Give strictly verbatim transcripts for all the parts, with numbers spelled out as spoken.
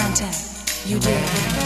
content. You did.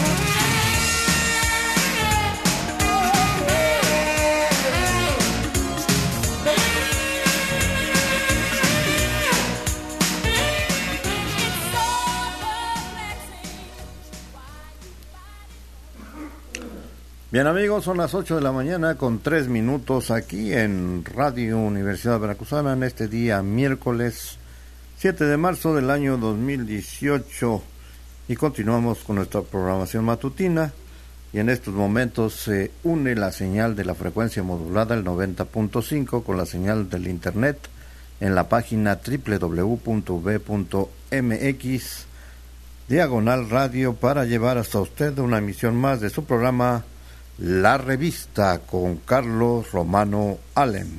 Bien amigos, son las ocho de la mañana con tres minutos aquí en Radio Universidad Veracruzana en este día miércoles siete de marzo del año dos mil dieciocho y continuamos con nuestra programación matutina y en estos momentos se une la señal de la frecuencia modulada el noventa punto cinco con la señal del internet en la página doble u doble u doble u punto v punto m x diagonal radio para llevar hasta usted una emisión más de su programa La Revista con Carlos Romano Allen.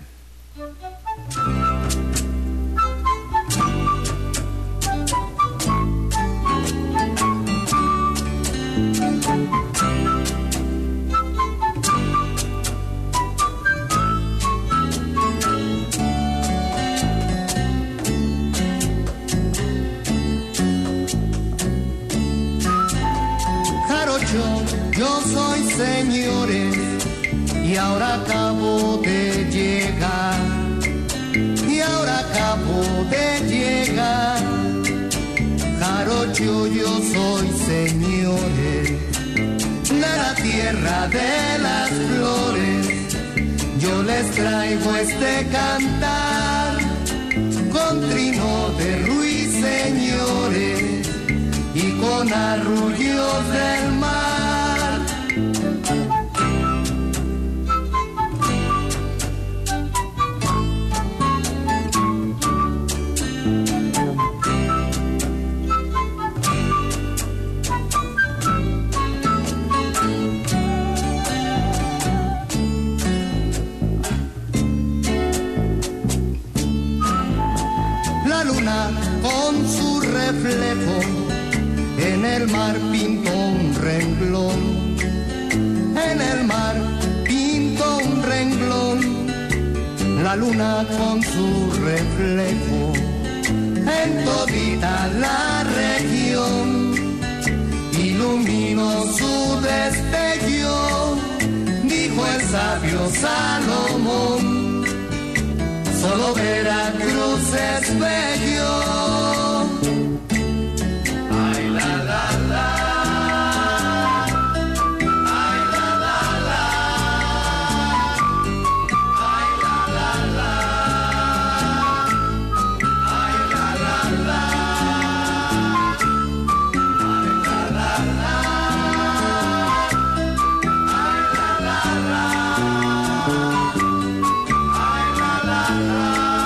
Yo soy señores y ahora acabo de llegar, y ahora acabo de llegar. Jarocho, yo soy señores, de la tierra de las flores. Yo les traigo este cantar con trino de ruiseñores y con arrullos del mar. La luna con su reflejo en el mar pintó un renglón, en el mar pintó un renglón. La luna con su reflejo en todita la región iluminó su destello, dijo el sabio Salomón, solo Veracruz es bello. Ay, la, la, la. Ay, la, la, la. Ay, la, la, la. Ay, la, la, la. Ay, la, la, la. Ay, la, la, la. Ay, la, la, la.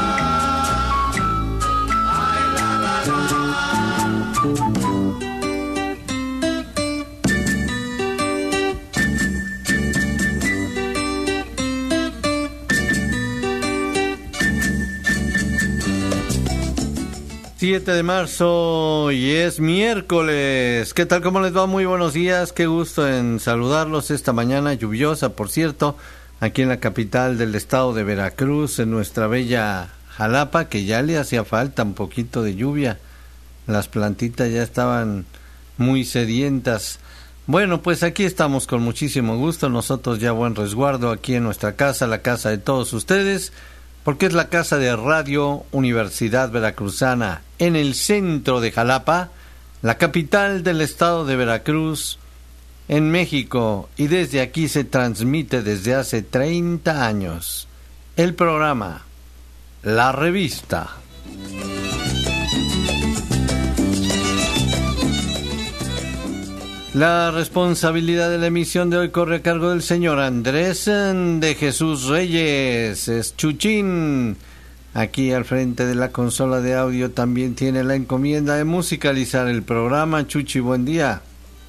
siete de marzo y es miércoles. ¿Qué tal? ¿Cómo les va? Muy buenos días. Qué gusto en saludarlos esta mañana lluviosa, por cierto, aquí en la capital del estado de Veracruz, en nuestra bella Jalapa, que ya le hacía falta un poquito de lluvia. Las plantitas ya estaban muy sedientas. Bueno, pues aquí estamos con muchísimo gusto. Nosotros ya buen resguardo aquí en nuestra casa, la casa de todos ustedes, porque es la casa de Radio Universidad Veracruzana, en el centro de Jalapa, la capital del estado de Veracruz, en México, y desde aquí se transmite desde hace treinta años el programa La Revista. La responsabilidad de la emisión de hoy corre a cargo del señor Andrés de Jesús Reyes, es Chuchín. Aquí al frente de la consola de audio también tiene la encomienda de musicalizar el programa. Chuchi, buen día.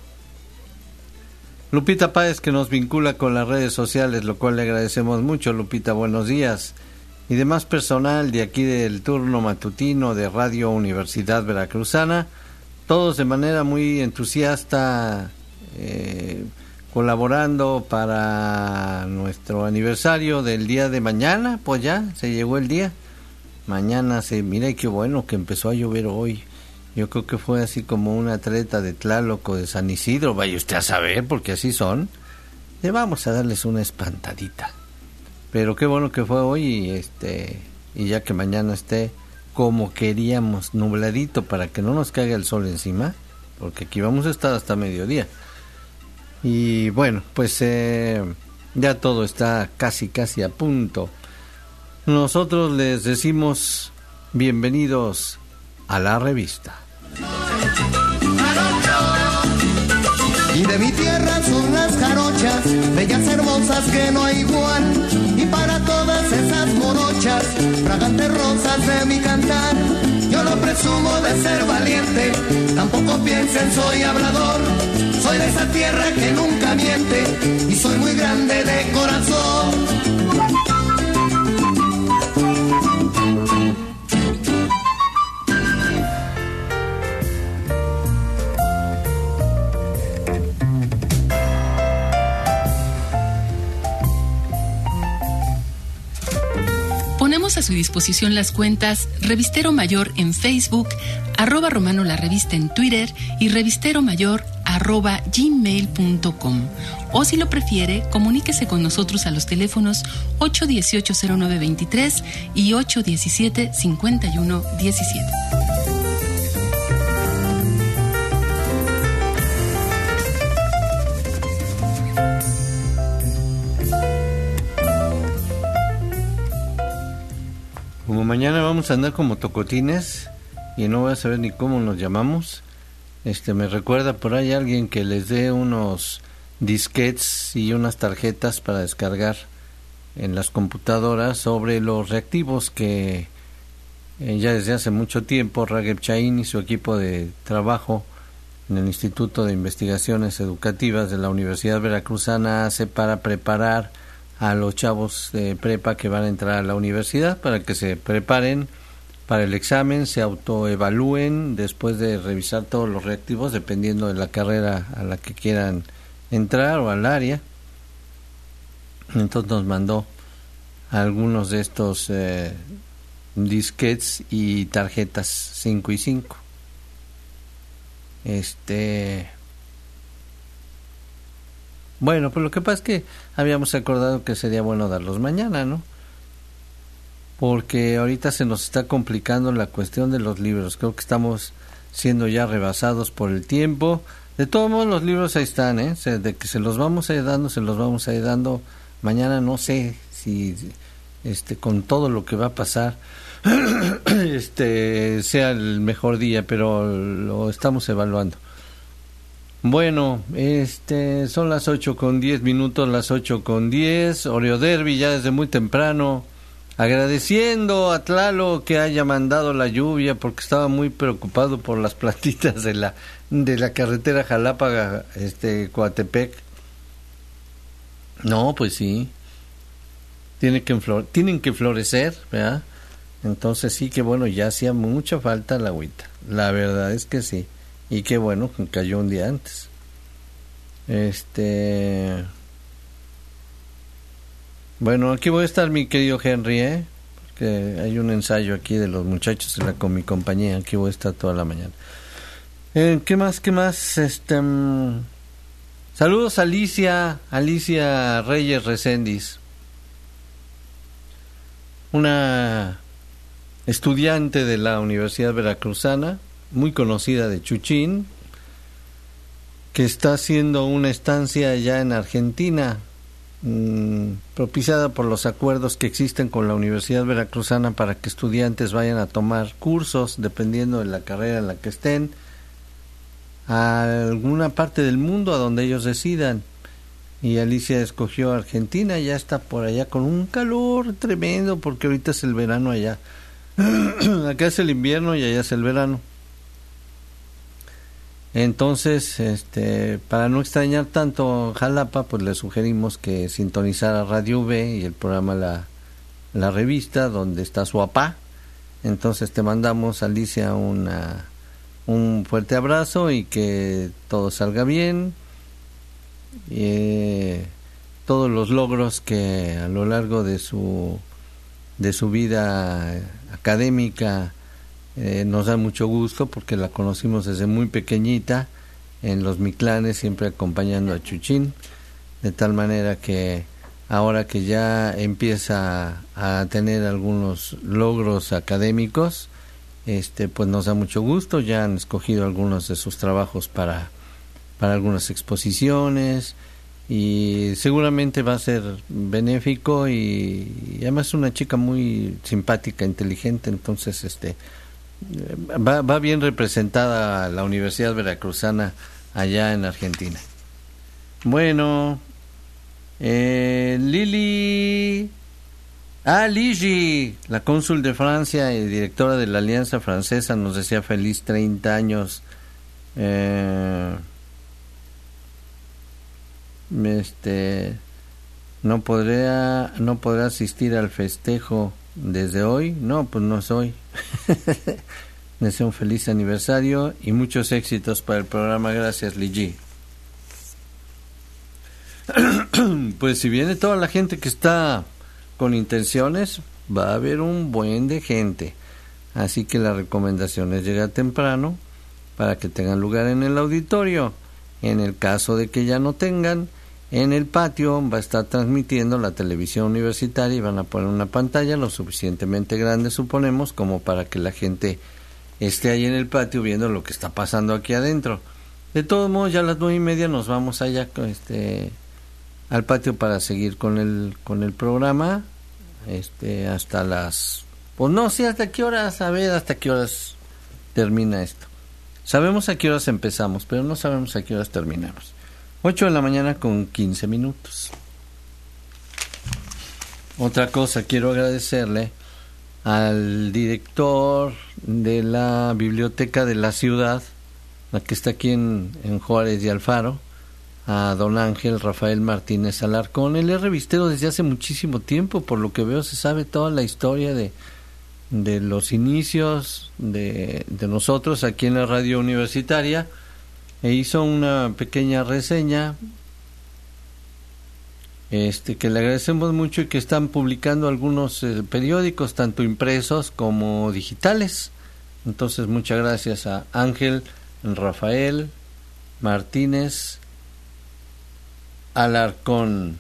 Lupita Páez, que nos vincula con las redes sociales, lo cual le agradecemos mucho. Lupita, buenos días. Y demás personal de aquí del turno matutino de Radio Universidad Veracruzana, todos de manera muy entusiasta, eh, colaborando para nuestro aniversario del día de mañana. Pues ya se llegó el día. Mañana se, mire qué bueno que empezó a llover hoy. Yo creo que fue así como un atleta de Tlaloc o de San Isidro, vaya usted a saber, porque así son. Le vamos a darles una espantadita. Pero qué bueno que fue hoy y, este, y ya que mañana esté como queríamos, nubladito, para que no nos caiga el sol encima, porque aquí vamos a estar hasta mediodía. Y bueno, pues eh, ya todo está casi casi a punto. Nosotros les decimos bienvenidos a la revista. Y de mi tierra son las jarochas, bellas hermosas que no hay igual. Y para todas esas morochas, fragantes rosas de mi cantar, yo no presumo de ser valiente, tampoco piensen soy hablador. Soy de esa tierra que nunca miente y soy muy grande de corazón. Ponemos a su disposición las cuentas Revistero Mayor en Facebook, arroba Romano la Revista en Twitter y Revistero Mayor arroba gmail punto com. O si lo prefiere, comuníquese con nosotros a los teléfonos ocho uno ocho cero nueve dos tres y ocho uno siete cinco uno uno siete. Como mañana vamos a andar como tocotines y no voy a saber ni cómo nos llamamos, este me recuerda por ahí alguien que les dé unos disquetes y unas tarjetas para descargar en las computadoras sobre los reactivos que eh, ya desde hace mucho tiempo Rageb Chaín y su equipo de trabajo en el Instituto de Investigaciones Educativas de la Universidad Veracruzana hace para preparar a los chavos de prepa que van a entrar a la universidad, para que se preparen para el examen, se autoevalúen después de revisar todos los reactivos dependiendo de la carrera a la que quieran entrar o al área. Entonces nos mandó algunos de estos eh, disquetes y tarjetas cinco y cinco. Este... Bueno, pues lo que pasa es que habíamos acordado que sería bueno darlos mañana, ¿no? Porque ahorita se nos está complicando la cuestión de los libros. Creo que estamos siendo ya rebasados por el tiempo. De todos modos, los libros ahí están, ¿eh? De que se los vamos a ir dando, se los vamos a ir dando. Mañana no sé si, este, con todo lo que va a pasar, este, sea el mejor día, pero lo estamos evaluando. Bueno, este, son las ocho con diez minutos, las ocho con diez, Oreo Derby ya desde muy temprano, agradeciendo a Tlaloc que haya mandado la lluvia porque estaba muy preocupado por las plantitas de la de la carretera Jalapa, este, Coatepec. No, pues sí, tiene que flore- tienen que florecer, ¿verdad? Entonces sí que bueno, ya hacía mucha falta la agüita, la verdad es que sí. Y qué bueno que cayó un día antes. Este... Bueno, aquí voy a estar, mi querido Henry, ¿eh? Porque hay un ensayo aquí de los muchachos de la, con mi compañía. Aquí voy a estar toda la mañana. Eh, ¿Qué más? ¿Qué más? Este... Um... Saludos a Alicia, Alicia Reyes Recendis. Una estudiante de la Universidad Veracruzana, muy conocida de Chuchín, que está haciendo una estancia allá en Argentina, mmm, propiciada por los acuerdos que existen con la Universidad Veracruzana para que estudiantes vayan a tomar cursos, dependiendo de la carrera en la que estén, a alguna parte del mundo a donde ellos decidan. Y Alicia escogió Argentina, ya está por allá con un calor tremendo, porque ahorita es el verano allá. Acá es el invierno y allá es el verano. Entonces, este, para no extrañar tanto Jalapa, pues le sugerimos que sintonizara Radio V y el programa La, la Revista, donde está su papá. Entonces te mandamos, Alicia, una, un fuerte abrazo y que todo salga bien. Eh, todos los logros que a lo largo de su, de su vida académica eh, nos da mucho gusto porque la conocimos desde muy pequeñita en los Mictlanes, siempre acompañando a Chuchín, de tal manera que ahora que ya empieza a tener algunos logros académicos, este pues nos da mucho gusto. Ya han escogido algunos de sus trabajos para, para algunas exposiciones, y seguramente va a ser benéfico, y, y además es una chica muy simpática, inteligente, entonces este va, va bien representada la Universidad Veracruzana allá en Argentina. Bueno, eh, Lili, ah, Ligi, la cónsul de Francia y directora de la Alianza Francesa, nos decía feliz treinta años. Eh, este no podrá no podrá asistir al festejo desde hoy. No, pues no es hoy. Deseo un feliz aniversario y muchos éxitos para el programa. Gracias, Ligi. Pues si viene toda la gente que está con intenciones, va a haber un buen de gente, así que la recomendación es llegar temprano para que tengan lugar en el auditorio. En el caso de que ya no tengan, en el patio va a estar transmitiendo la televisión universitaria y van a poner una pantalla lo suficientemente grande, suponemos, como para que la gente esté ahí en el patio viendo lo que está pasando aquí adentro. De todos modos, ya a las nueve y media nos vamos allá este al patio para seguir con el con el programa, este hasta las, pues no sé hasta qué horas, a ver hasta qué horas termina esto. Sabemos a qué horas empezamos, pero no sabemos a qué horas terminamos. ocho de la mañana con quince minutos. Otra cosa, quiero agradecerle al director de la biblioteca de la ciudad, la que está aquí en, en Juárez y Alfaro, a don Ángel Rafael Martínez Alarcón. Él es revistero desde hace muchísimo tiempo, por lo que veo se sabe toda la historia de, de los inicios de, de nosotros aquí en la radio universitaria, e hizo una pequeña reseña este que le agradecemos mucho y que están publicando algunos eh, periódicos, tanto impresos como digitales. Entonces muchas gracias a Ángel Rafael Martínez Alarcón.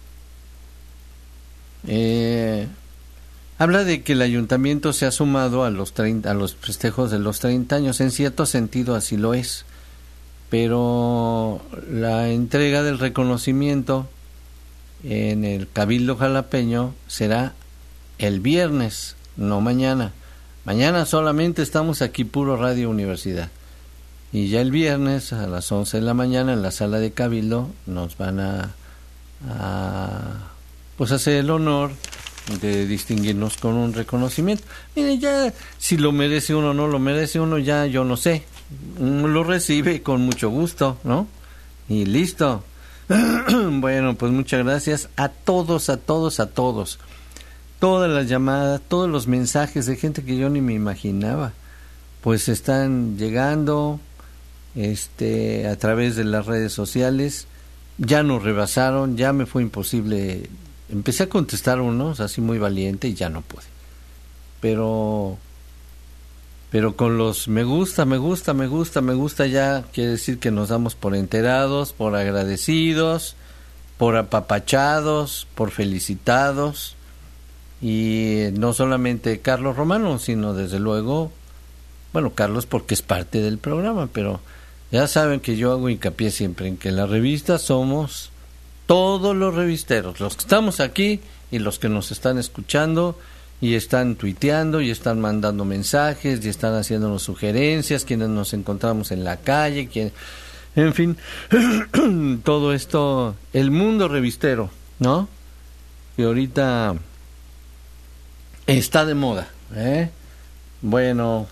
Eh, habla de que el ayuntamiento se ha sumado a los treinta, a los festejos de los treinta años. En cierto sentido así lo es, pero la entrega del reconocimiento en el Cabildo Jalapeño será el viernes, no mañana. Mañana solamente estamos aquí puro Radio Universidad, y ya el viernes a las once de la mañana en la sala de Cabildo nos van a, a pues hacer el honor de distinguirnos con un reconocimiento. Mire, ya si lo merece uno o no lo merece uno, ya yo no sé, uno lo recibe con mucho gusto, ¿no? Y listo. Bueno, pues muchas gracias a todos, a todos, a todos. Todas las llamadas, todos los mensajes de gente que yo ni me imaginaba, pues están llegando este a través de las redes sociales. Ya nos rebasaron, ya me fue imposible. Empecé a contestar unos así muy valiente y ya no pude. Pero pero con los me gusta, me gusta, me gusta, me gusta, ya quiere decir que nos damos por enterados, por agradecidos, por apapachados, por felicitados. Y no solamente Carlos Romano, sino desde luego, bueno, Carlos porque es parte del programa, pero ya saben que yo hago hincapié siempre en que en la revista somos todos los revisteros, los que estamos aquí y los que nos están escuchando y están tuiteando y están mandando mensajes y están haciéndonos sugerencias, quienes nos encontramos en la calle, quien, en fin, todo esto, el mundo revistero, ¿no? Que ahorita está de moda, ¿eh? Bueno,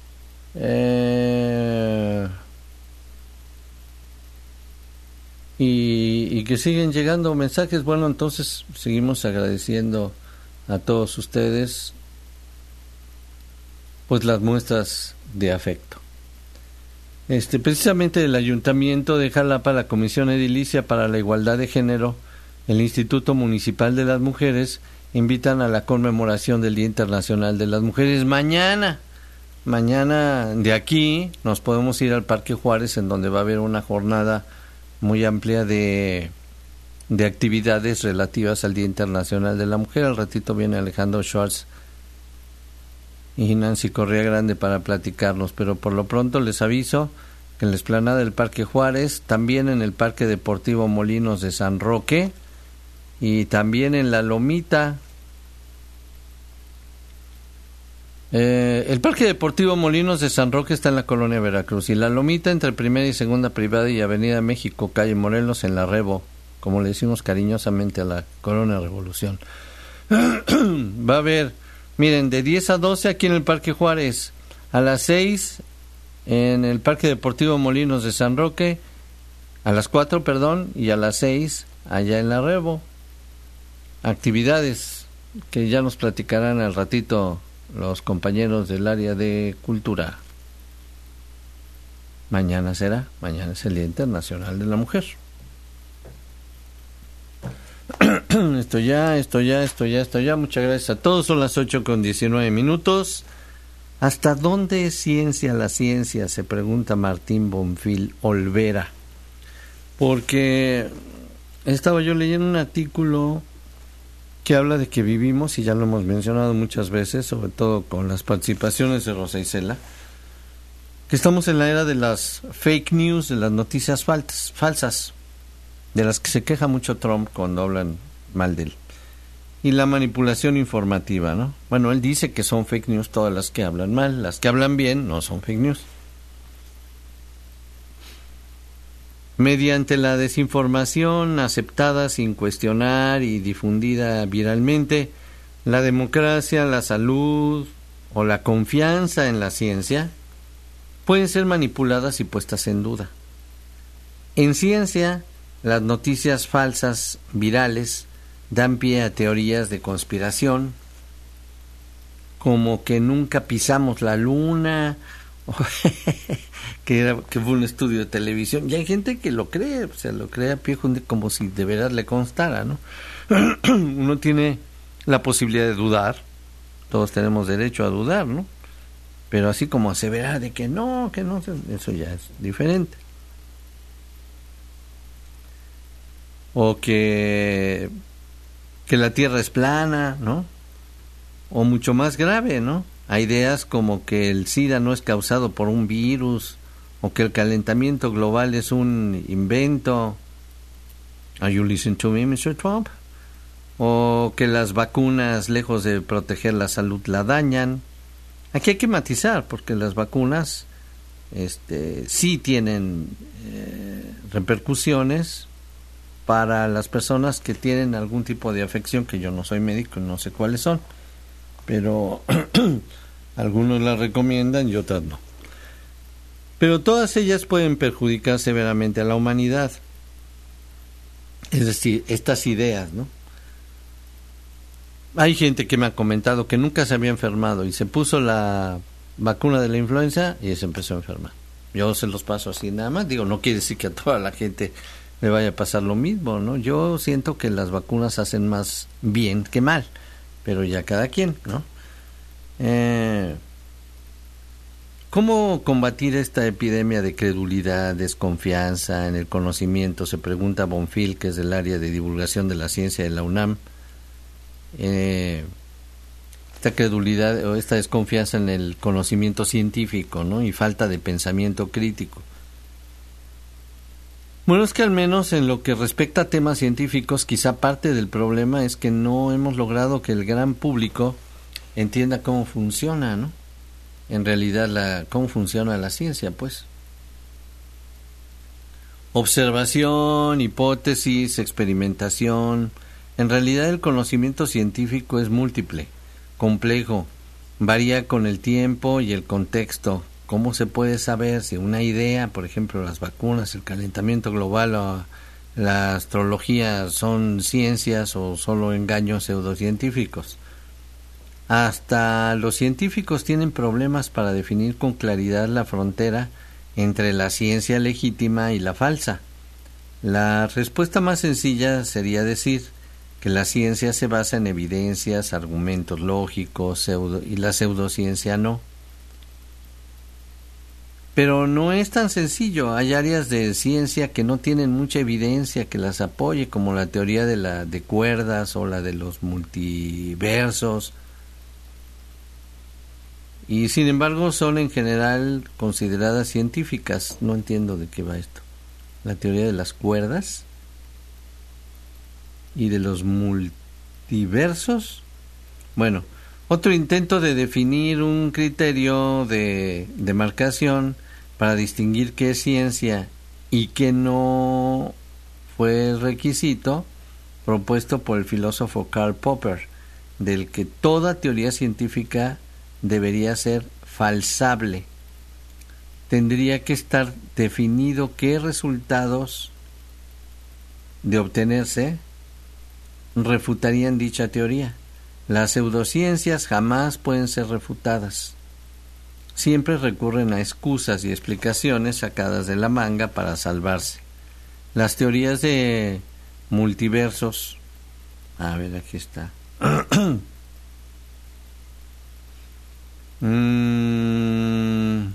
eh, y, y que siguen llegando mensajes. Bueno, entonces seguimos agradeciendo a todos ustedes pues las muestras de afecto. Este, precisamente el Ayuntamiento de Jalapa, la Comisión Edilicia para la Igualdad de Género, el Instituto Municipal de las Mujeres invitan a la conmemoración del Día Internacional de las Mujeres mañana, mañana de aquí nos podemos ir al Parque Juárez, en donde va a haber una jornada muy amplia de, de actividades relativas al Día Internacional de la Mujer. Al ratito viene Alejandro Schwartz y Nancy Correa Grande para platicarnos, pero por lo pronto les aviso que en la explanada del Parque Juárez, también en el Parque Deportivo Molinos de San Roque y también en La Lomita. Eh, el Parque Deportivo Molinos de San Roque está en la colonia Veracruz y La Lomita entre Primera y Segunda Privada y Avenida México, calle Morelos, en La Rebo, como le decimos cariñosamente a la Colonia Revolución. Va a haber, miren, de diez a doce aquí en el Parque Juárez, a las seis en el Parque Deportivo Molinos de San Roque, a las cuatro, perdón, y a las seis allá en La Rebo. Actividades que ya nos platicarán al ratito los compañeros del área de cultura. Mañana será, mañana es el Día Internacional de la Mujer. Esto ya, esto ya, esto ya, esto ya. Muchas gracias a todos. Son las ocho con diecinueve minutos. ¿Hasta dónde es ciencia la ciencia?, se pregunta Martín Bonfil Olvera. Porque estaba yo leyendo un artículo que habla de que vivimos, y ya lo hemos mencionado muchas veces, sobre todo con las participaciones de Rosa Isela, que estamos en la era de las fake news, de las noticias faltas, falsas, de las que se queja mucho Trump cuando hablan mal de él, y la manipulación informativa, ¿no? Bueno, él dice que son fake news todas las que hablan mal, las que hablan bien no son fake news. Mediante la desinformación aceptada sin cuestionar y difundida viralmente, la democracia, la salud o la confianza en la ciencia pueden ser manipuladas y puestas en duda. En ciencia, las noticias falsas virales dan pie a teorías de conspiración, como que nunca pisamos la luna, que, era, que fue un estudio de televisión, y hay gente que lo cree, o sea, lo cree a pie junto, como si de verdad le constara, ¿no? Uno tiene la posibilidad de dudar, todos tenemos derecho a dudar, ¿no? Pero así como aseverar de que no, que no, eso ya es diferente. O que, que la Tierra es plana, ¿no? O mucho más grave, ¿no? Hay ideas como que el SIDA no es causado por un virus, o que el calentamiento global es un invento. Are you listening to me, mister Trump? O que las vacunas, lejos de proteger la salud, la dañan. Aquí hay que matizar, porque las vacunas este, sí tienen eh, repercusiones para las personas que tienen algún tipo de afección, que yo no soy médico, no sé cuáles son, pero algunos las recomiendan y otras no. Pero todas ellas pueden perjudicar severamente a la humanidad. Es decir, estas ideas, ¿no? Hay gente que me ha comentado que nunca se había enfermado y se puso la vacuna de la influenza y se empezó a enfermar. Yo se los paso así nada más. Digo, no quiere decir que a toda la gente le vaya a pasar lo mismo, ¿no? Yo siento que las vacunas hacen más bien que mal, pero ya cada quien, ¿no? Eh, ¿Cómo combatir esta epidemia de credulidad, desconfianza en el conocimiento? Se pregunta Bonfil, que es del área de divulgación de la ciencia de la UNAM. Eh, esta credulidad o esta desconfianza en el conocimiento científico, ¿no? Y falta de pensamiento crítico. Bueno, es que al menos en lo que respecta a temas científicos, quizá parte del problema es que no hemos logrado que el gran público entienda cómo funciona, ¿no? En realidad, la, cómo funciona la ciencia, pues. Observación, hipótesis, experimentación. En realidad el conocimiento científico es múltiple, complejo, varía con el tiempo y el contexto. ¿Cómo se puede saber si una idea, por ejemplo, las vacunas, el calentamiento global o la astrología son ciencias o solo engaños pseudocientíficos? Hasta los científicos tienen problemas para definir con claridad la frontera entre la ciencia legítima y la falsa. La respuesta más sencilla sería decir que la ciencia se basa en evidencias, argumentos lógicos, pseudo, y la pseudociencia no. Pero no es tan sencillo. Hay áreas de ciencia que no tienen mucha evidencia que las apoye, como la teoría de la de cuerdas o la de los multiversos. Y sin embargo son en general consideradas científicas. No entiendo de qué va esto. La teoría de las cuerdas y de los multiversos. Bueno, otro intento de definir un criterio de demarcación para distinguir qué es ciencia y qué no fue el requisito propuesto por el filósofo Karl Popper, del que toda teoría científica debería ser falsable. Tendría que estar definido qué resultados de obtenerse refutarían dicha teoría. Las pseudociencias jamás pueden ser refutadas. Siempre recurren a excusas y explicaciones sacadas de la manga para salvarse. Las teorías de multiversos. A ver, aquí está. mm.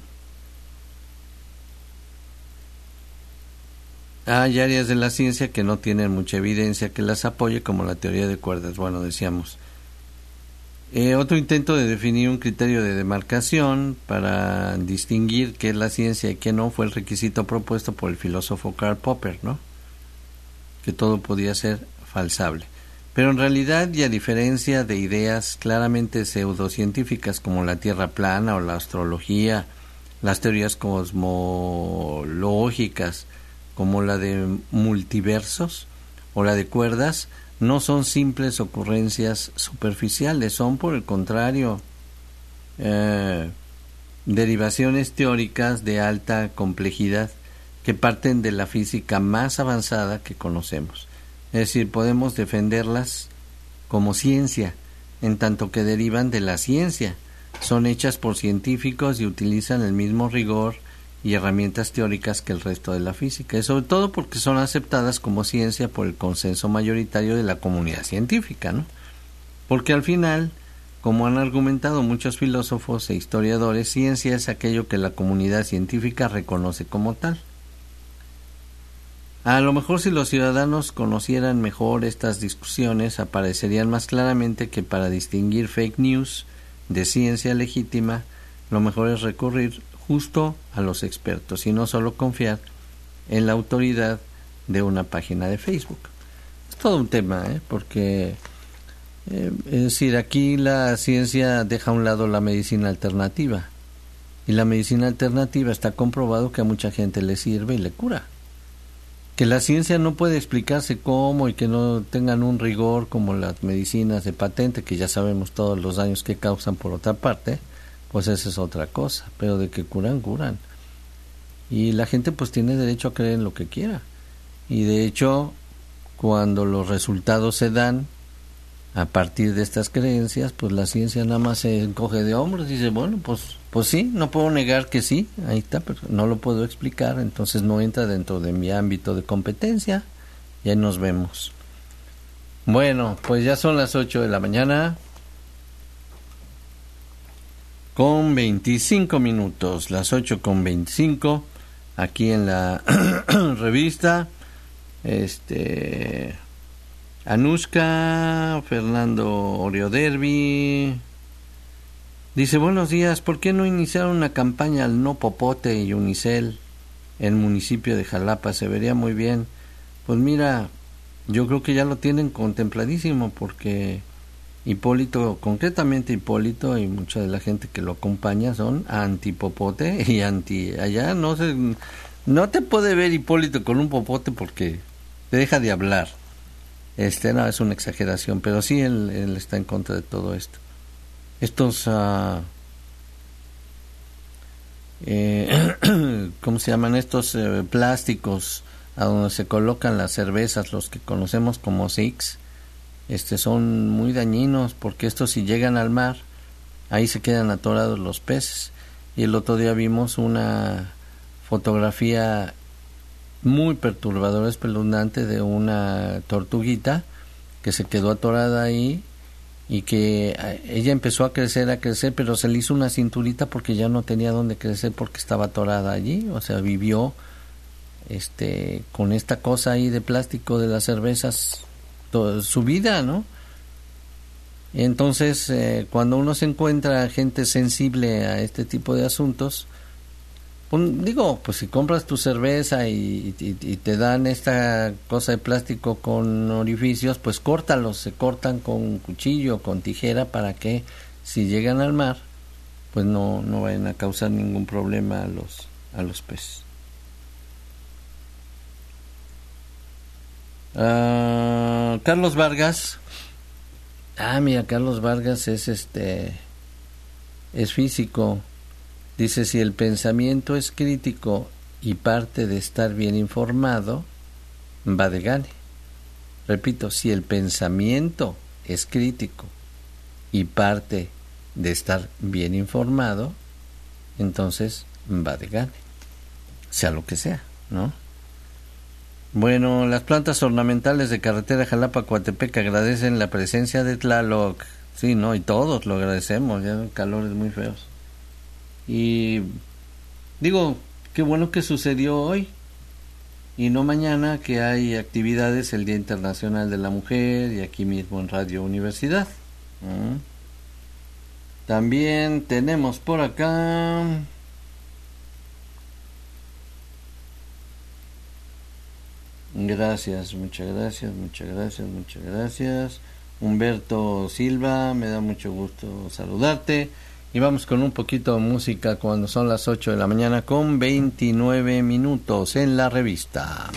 Hay áreas de la ciencia que no tienen mucha evidencia que las apoye, como la teoría de cuerdas. Bueno, decíamos. Eh, otro intento de definir un criterio de demarcación para distinguir qué es la ciencia y qué no fue el requisito propuesto por el filósofo Karl Popper, ¿no? Que todo podía ser falsable. Pero en realidad, y a diferencia de ideas claramente pseudocientíficas como la Tierra plana o la astrología, las teorías cosmológicas como la de multiversos o la de cuerdas, no son simples ocurrencias superficiales, son por el contrario eh, derivaciones teóricas de alta complejidad que parten de la física más avanzada que conocemos. Es decir, podemos defenderlas como ciencia, en tanto que derivan de la ciencia, son hechas por científicos y utilizan el mismo rigor y herramientas teóricas que el resto de la física, y sobre todo porque son aceptadas como ciencia por el consenso mayoritario de la comunidad científica, ¿no? Porque al final, como han argumentado muchos filósofos e historiadores, ciencia es aquello que la comunidad científica reconoce como tal. A lo mejor si los ciudadanos conocieran mejor estas discusiones, aparecerían más claramente que para distinguir fake news de ciencia legítima, lo mejor es recurrir justo a los expertos y no solo confiar en la autoridad de una página de Facebook. Es todo un tema, ¿eh? Porque eh, es decir, aquí la ciencia deja a un lado la medicina alternativa, y la medicina alternativa está comprobado que a mucha gente le sirve y le cura. Que la ciencia no puede explicarse cómo y que no tengan un rigor como las medicinas de patente, que ya sabemos todos los daños que causan por otra parte, pues esa es otra cosa, pero de que curan, curan. Y la gente pues tiene derecho a creer en lo que quiera. Y de hecho, cuando los resultados se dan a partir de estas creencias, pues la ciencia nada más se encoge de hombros y dice, bueno, pues pues sí, no puedo negar que sí, ahí está, pero no lo puedo explicar, entonces no entra dentro de mi ámbito de competencia, y ahí nos vemos. Bueno, pues ya son las ocho de la mañana con veinticinco minutos, las ocho con veinticinco, aquí en la revista. Este Anushka Fernando Orioderbi dice, buenos días, ¿por qué no iniciar una campaña al no popote y unicel en el municipio de Jalapa? Se vería muy bien. Pues mira, yo creo que ya lo tienen contempladísimo, porque Hipólito, concretamente Hipólito y mucha de la gente que lo acompaña son antipopote y anti... Allá no se, no te puede ver Hipólito con un popote porque te deja de hablar. Este, no, es una exageración, pero sí él, él está en contra de todo esto. Estos, uh, eh, ¿cómo se llaman? Estos eh, plásticos a donde se colocan las cervezas, los que conocemos como Six, este, son muy dañinos, porque estos si llegan al mar, ahí se quedan atorados los peces. Y el otro día vimos una fotografía muy perturbadora, espeluznante, de una tortuguita que se quedó atorada ahí y que ella empezó a crecer, a crecer, pero se le hizo una cinturita porque ya no tenía dónde crecer porque estaba atorada allí, o sea, vivió este con esta cosa ahí de plástico de las cervezas toda su vida, ¿no? Entonces, eh, cuando uno se encuentra gente sensible a este tipo de asuntos, pues, digo, pues si compras tu cerveza y, y, y te dan esta cosa de plástico con orificios, pues córtalos, se cortan con cuchillo, con tijera, para que si llegan al mar, pues no, no vayan a causar ningún problema a los, a los peces. Uh, Carlos Vargas. Ah, mira, Carlos Vargas es este es físico. Dice, si el pensamiento es crítico y parte de estar bien informado, va de gane. Repito, si el pensamiento es crítico y parte de estar bien informado, entonces va de gane. Sea lo que sea, ¿no? Bueno, las plantas ornamentales de carretera Jalapa-Coatepec agradecen la presencia de Tlaloc. Sí, ¿no? Y todos lo agradecemos, ya el calor es muy feos. Y digo, qué bueno que sucedió hoy y no mañana, que hay actividades el Día Internacional de la Mujer y aquí mismo en Radio Universidad. ¿Mm? También tenemos por acá gracias, muchas gracias, muchas gracias, muchas gracias Humberto Silva, me da mucho gusto saludarte. Y vamos con un poquito de música cuando son las ocho de la mañana con veintinueve minutos en la revista.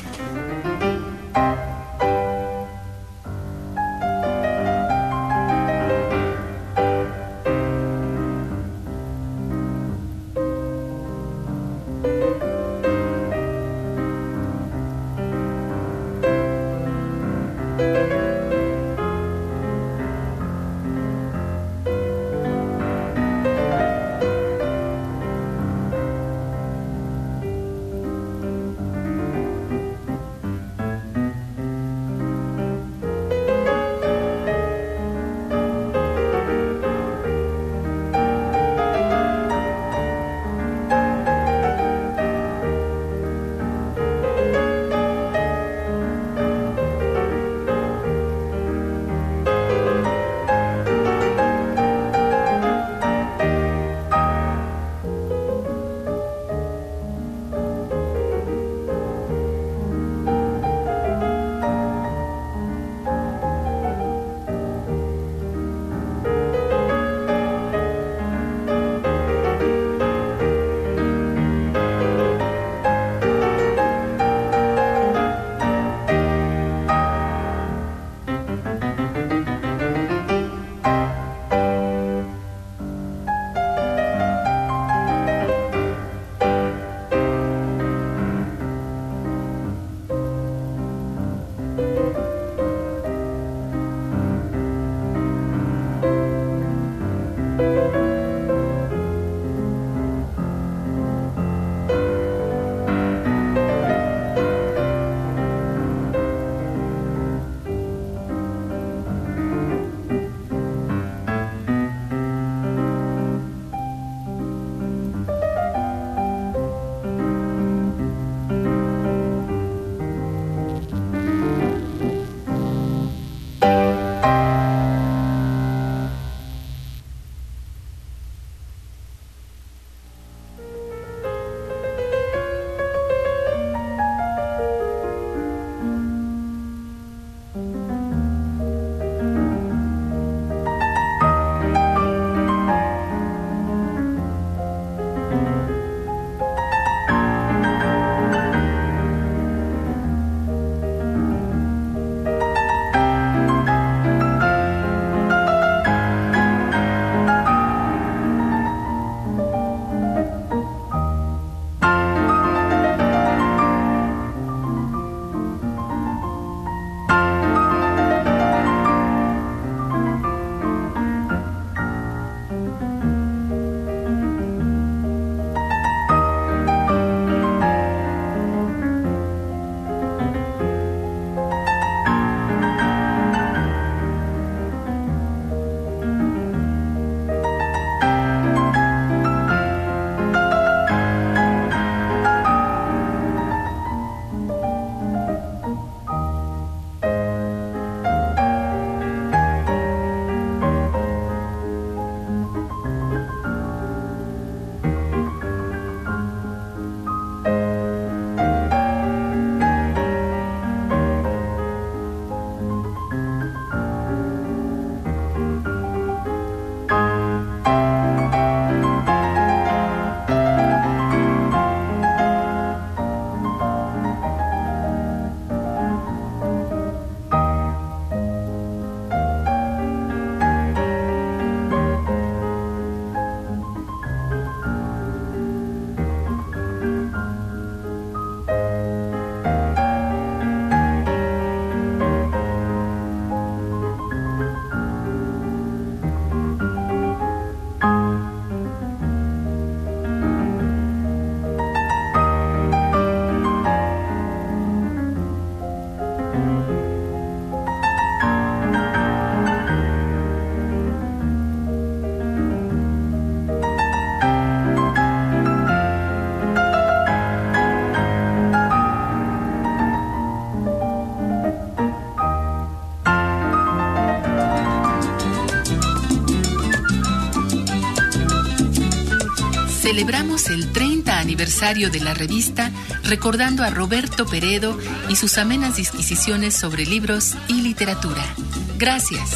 celebramos el treinta aniversario de la revista recordando a Roberto Peredo y sus amenas disquisiciones sobre libros y literatura. Gracias.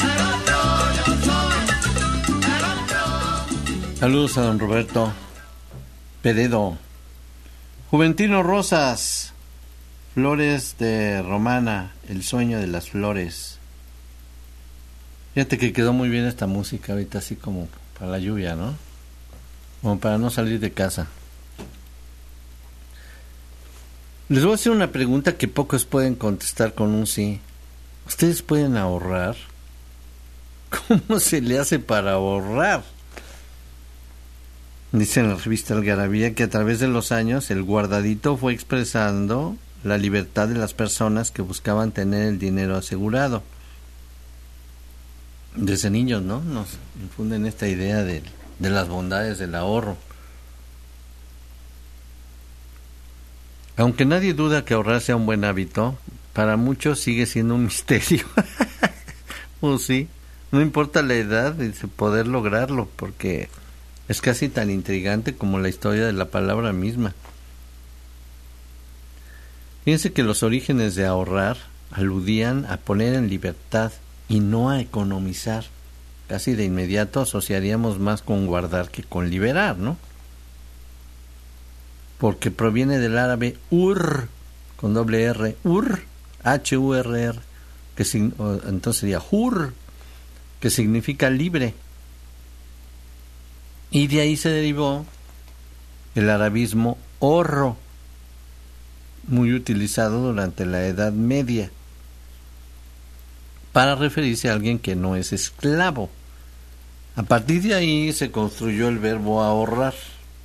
Saludos a don Roberto Peredo. Juventino Rosas, Flores de Romana, El sueño de las flores. Fíjate que quedó muy bien esta música ahorita, así como para la lluvia, ¿no? Como para no salir de casa. Les voy a hacer una pregunta que pocos pueden contestar con un sí. ¿Ustedes pueden ahorrar? ¿Cómo se le hace para ahorrar? Dice en la revista Algarabía que a través de los años el guardadito fue expresando la libertad de las personas que buscaban tener el dinero asegurado. Desde niños, ¿no? Nos infunden esta idea de, de las bondades del ahorro. Aunque nadie duda que ahorrar sea un buen hábito, para muchos sigue siendo un misterio. ¿O sí? No importa la edad de poder lograrlo, porque es casi tan intrigante como la historia de la palabra misma. Fíjense que los orígenes de ahorrar aludían a poner en libertad y no a economizar. Casi de inmediato asociaríamos más con guardar que con liberar, ¿no? Porque proviene del árabe ur, con doble R, ur, H U R R, que entonces sería hur, que significa libre. Y de ahí se derivó el arabismo horro, muy utilizado durante la Edad Media, para referirse a alguien que no es esclavo. A partir de ahí se construyó el verbo ahorrar.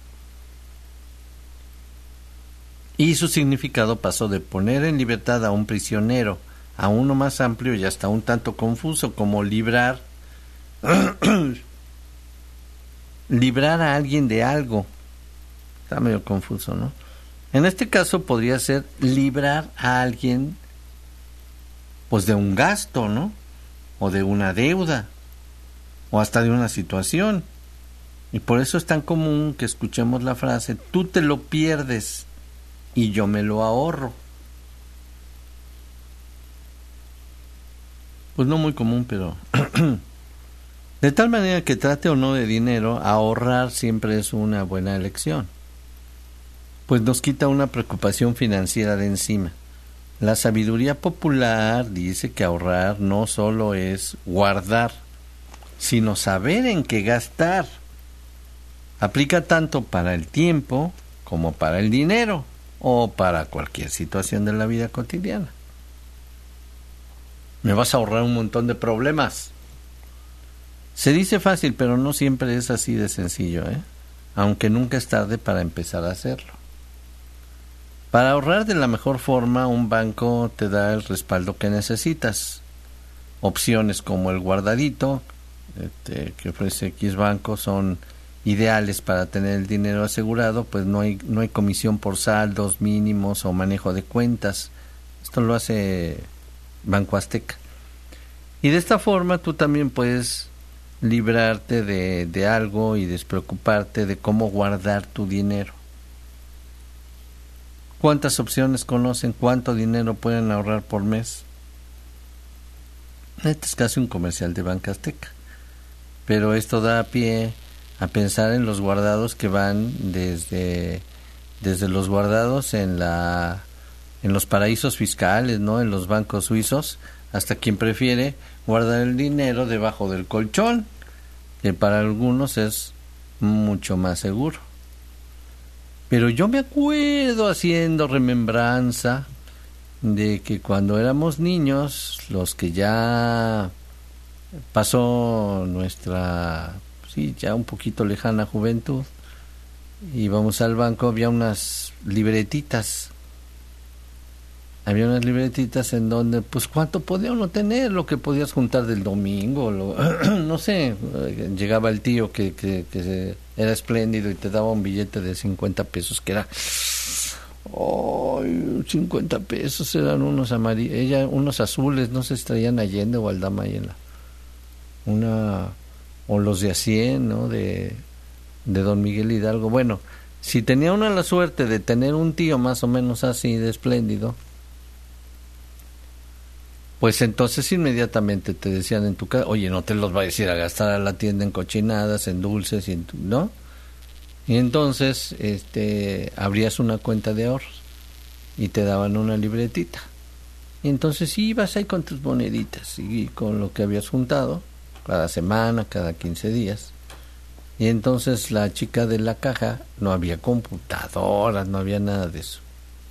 Y su significado pasó de poner en libertad a un prisionero a uno más amplio y hasta un tanto confuso como librar librar a alguien de algo. Está medio confuso, ¿no? En este caso podría ser librar a alguien pues de un gasto, ¿no? O de una deuda, o hasta de una situación. Y por eso es tan común que escuchemos la frase, tú te lo pierdes y yo me lo ahorro. Pues no muy común, pero de tal manera que trate o no de dinero, ahorrar siempre es una buena elección, pues nos quita una preocupación financiera de encima. La sabiduría popular dice que ahorrar no solo es guardar, sino saber en qué gastar. Aplica tanto para el tiempo como para el dinero o para cualquier situación de la vida cotidiana. Me vas a ahorrar un montón de problemas. Se dice fácil, pero no siempre es así de sencillo, ¿eh? Aunque nunca es tarde para empezar a hacerlo. Para ahorrar de la mejor forma, un banco te da el respaldo que necesitas. Opciones como el guardadito, este, que ofrece X Banco, son ideales para tener el dinero asegurado, pues no hay, no hay comisión por saldos mínimos o manejo de cuentas. Esto lo hace Banco Azteca. Y de esta forma tú también puedes librarte de, de algo y despreocuparte de cómo guardar tu dinero. ¿Cuántas opciones conocen? ¿Cuánto dinero pueden ahorrar por mes? Este es casi un comercial de Banco Azteca. Pero esto da pie a pensar en los guardados que van desde, desde los guardados en la en los paraísos fiscales, ¿no? En los bancos suizos, hasta quien prefiere guardar el dinero debajo del colchón, que para algunos es mucho más seguro. Pero yo me acuerdo, haciendo remembranza, de que cuando éramos niños, los que ya pasó nuestra, sí, ya un poquito lejana juventud, íbamos al banco, había unas libretitas, había unas libretitas en donde, pues, cuánto podía uno tener, lo que podías juntar del domingo, lo, no sé, llegaba el tío que, que, que era espléndido y te daba un billete de cincuenta pesos, que era, oh, cincuenta pesos, eran unos amarillos, ella, unos azules, no sé si traían Allende o Aldama ahí en la, una, o los de a cien, ¿no?, de, de don Miguel Hidalgo. Bueno, si tenía uno la suerte de tener un tío más o menos así de espléndido, pues entonces inmediatamente te decían en tu casa, oye, no te los vayas a ir a gastar a la tienda en cochinadas, en dulces, y en tu, ¿no? Y entonces este, abrías una cuenta de ahorros y te daban una libretita. Y entonces ibas ahí con tus moneditas y con lo que habías juntado, cada semana, cada quince días. Y entonces la chica de la caja, no había computadoras, no había nada de eso.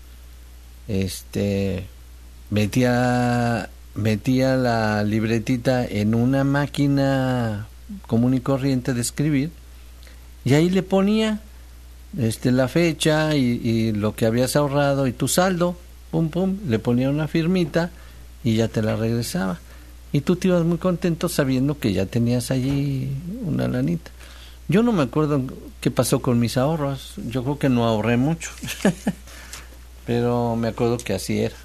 Este, metía... metía la libretita en una máquina común y corriente de escribir y ahí le ponía este la fecha y, y lo que habías ahorrado y tu saldo, pum pum, le ponía una firmita y ya te la regresaba y tú te ibas muy contento sabiendo que ya tenías allí una lanita. Yo no me acuerdo qué pasó con mis ahorros, yo creo que no ahorré mucho pero me acuerdo que así era.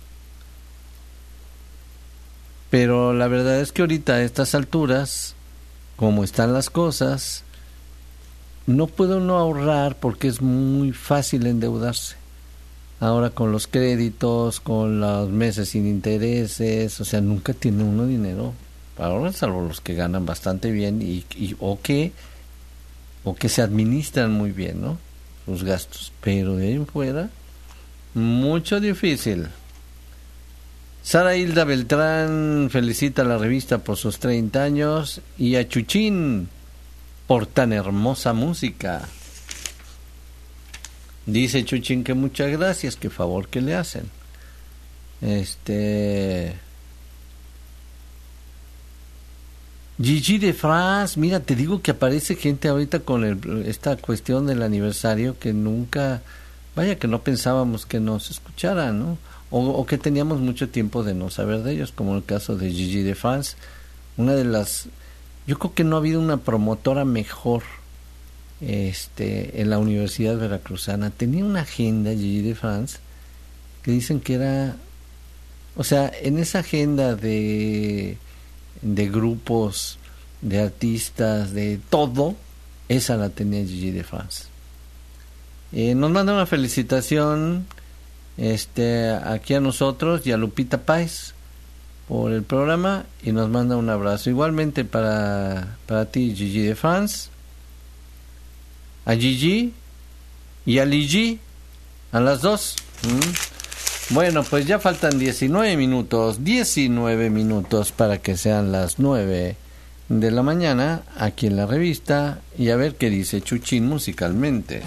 Pero la verdad es que ahorita a estas alturas, como están las cosas, no puedo no ahorrar porque es muy fácil endeudarse. Ahora con los créditos, con los meses sin intereses, o sea, nunca tiene uno dinero para ahorrar, salvo los que ganan bastante bien y, y o que o que se administran muy bien, ¿no? Sus gastos. Pero de ahí en fuera, mucho difícil. Sara Hilda Beltrán felicita a la revista por sus treinta años y a Chuchín por tan hermosa música. Dice Chuchín que muchas gracias, qué favor que le hacen. Este Gigi de France, mira, te digo que aparece gente ahorita con el, esta cuestión del aniversario que nunca, vaya que no pensábamos que nos escucharan, ¿no? O, o que teníamos mucho tiempo de no saber de ellos, como el caso de Gigi de France, una de las, yo creo que no ha habido una promotora mejor este en la Universidad Veracruzana. Tenía una agenda Gigi de France que dicen que era, o sea, en esa agenda de de grupos, de artistas, de todo, esa la tenía Gigi de France. Eh, nos manda una felicitación este aquí a nosotros y a Lupita Páez por el programa y nos manda un abrazo igualmente para para ti, Gigi de France, a Gigi y a Ligi, a las dos. ¿Mm? Bueno, pues ya faltan diecinueve minutos diecinueve minutos para que sean las nueve de la mañana aquí en la revista y a ver qué dice Chuchín musicalmente.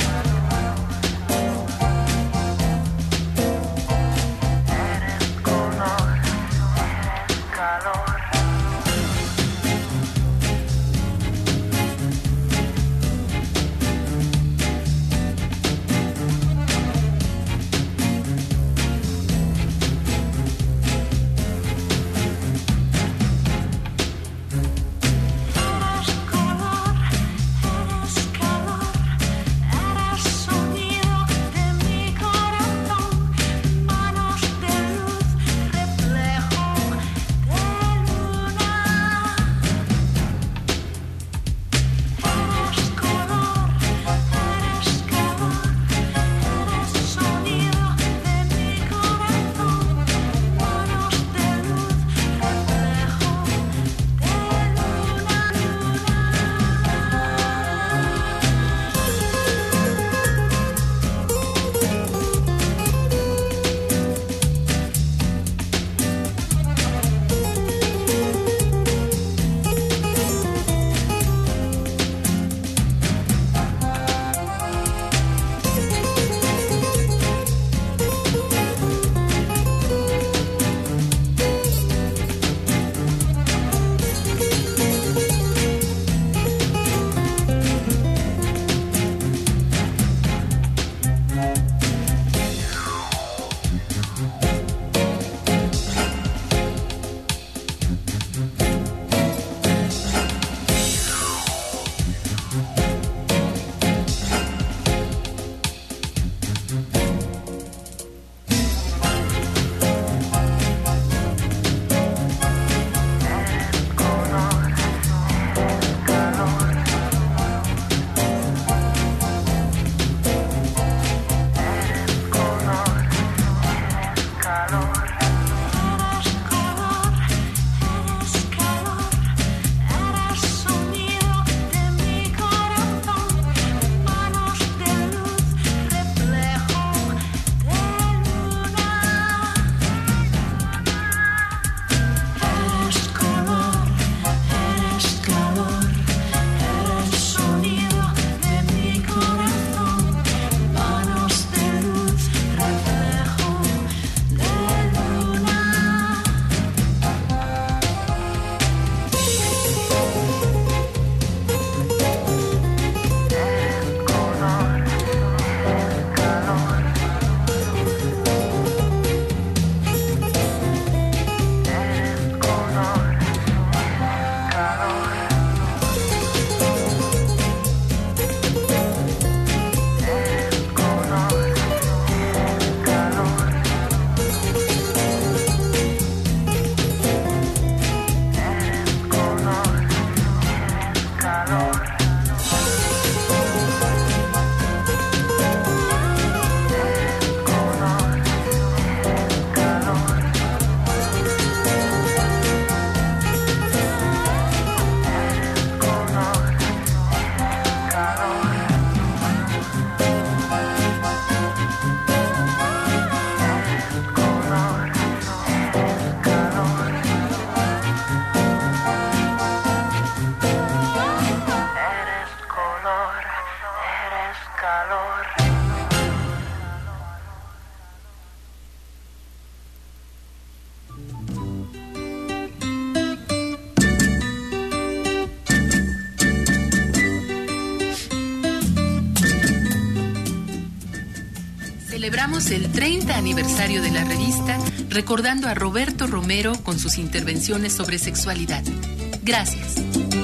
Con Celebramos el treinta aniversario de la revista, recordando a Roberto Romero con sus intervenciones sobre sexualidad. Gracias.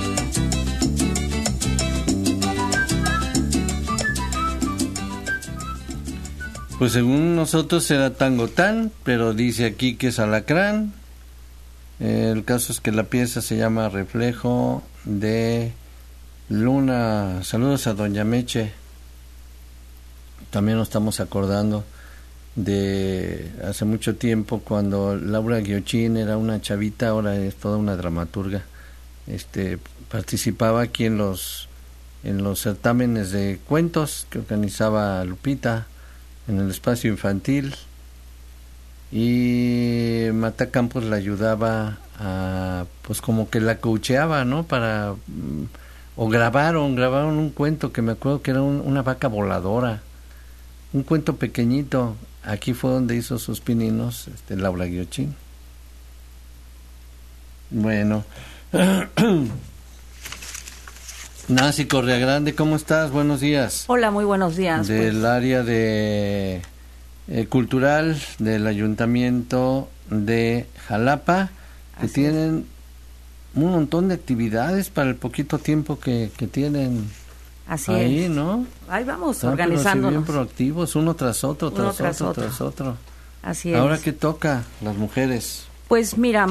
Pues según nosotros era Tangotán, pero dice aquí que es Alacrán. Eh, el caso es que la pieza se llama Reflejo de Luna. Saludos a Doña Meche. También nos estamos acordando de hace mucho tiempo cuando Laura Guiochín era una chavita, ahora es toda una dramaturga. Este, participaba aquí en los en los certámenes de cuentos que organizaba Lupita en el espacio infantil, y Mata Campos la ayudaba a, pues como que la coacheaba, ¿no? Para, o grabaron, grabaron un cuento que me acuerdo que era un, una vaca voladora, un cuento pequeñito. Aquí fue donde hizo sus pininos este, Laura Guiochín. Bueno, Nancy Correa Grande, ¿cómo estás? Buenos días. Hola, muy buenos días. Del pues. área de eh, cultural del Ayuntamiento de Jalapa, que Así tienen es. un montón de actividades para el poquito tiempo que, que tienen. Así ahí, es. ¿no? Ahí vamos, Están, organizándonos. Bien proactivos, uno tras otro, tras, tras otro, otro, tras otro. Así es. Ahora, ¿qué toca las mujeres? Pues mira,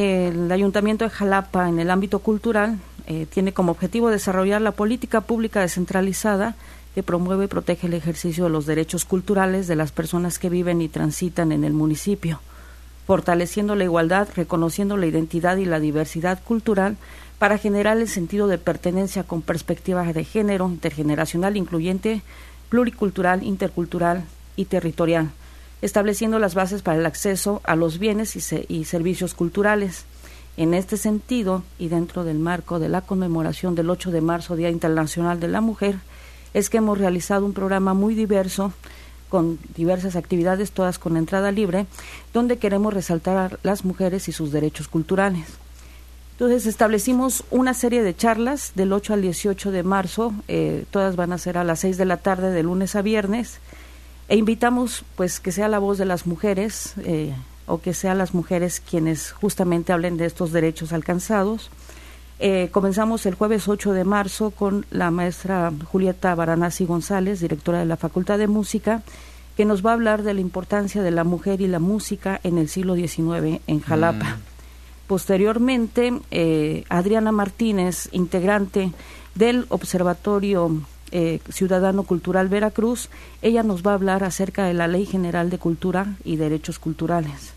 el Ayuntamiento de Jalapa en el ámbito cultural eh, tiene como objetivo desarrollar la política pública descentralizada que promueve y protege el ejercicio de los derechos culturales de las personas que viven y transitan en el municipio, fortaleciendo la igualdad, reconociendo la identidad y la diversidad cultural para generar el sentido de pertenencia con perspectiva de género, intergeneracional, incluyente, pluricultural, intercultural y territorial, estableciendo las bases para el acceso a los bienes y, se, y servicios culturales. En este sentido, y dentro del marco de la conmemoración del ocho de marzo, Día Internacional de la Mujer, es que hemos realizado un programa muy diverso, con diversas actividades, todas con entrada libre, donde queremos resaltar a las mujeres y sus derechos culturales. Entonces establecimos una serie de charlas del ocho al dieciocho de marzo, eh, todas van a ser a las seis de la tarde de lunes a viernes, e invitamos pues que sea la voz de las mujeres eh, o que sean las mujeres quienes justamente hablen de estos derechos alcanzados. Eh, comenzamos el jueves ocho de marzo con la maestra Julieta Baranasi González, directora de la Facultad de Música, que nos va a hablar de la importancia de la mujer y la música en el siglo diecinueve en Jalapa. Mm. Posteriormente, eh, Adriana Martínez, integrante del Observatorio eh, Ciudadano Cultural Veracruz, ella nos va a hablar acerca de la Ley General de Cultura y Derechos Culturales.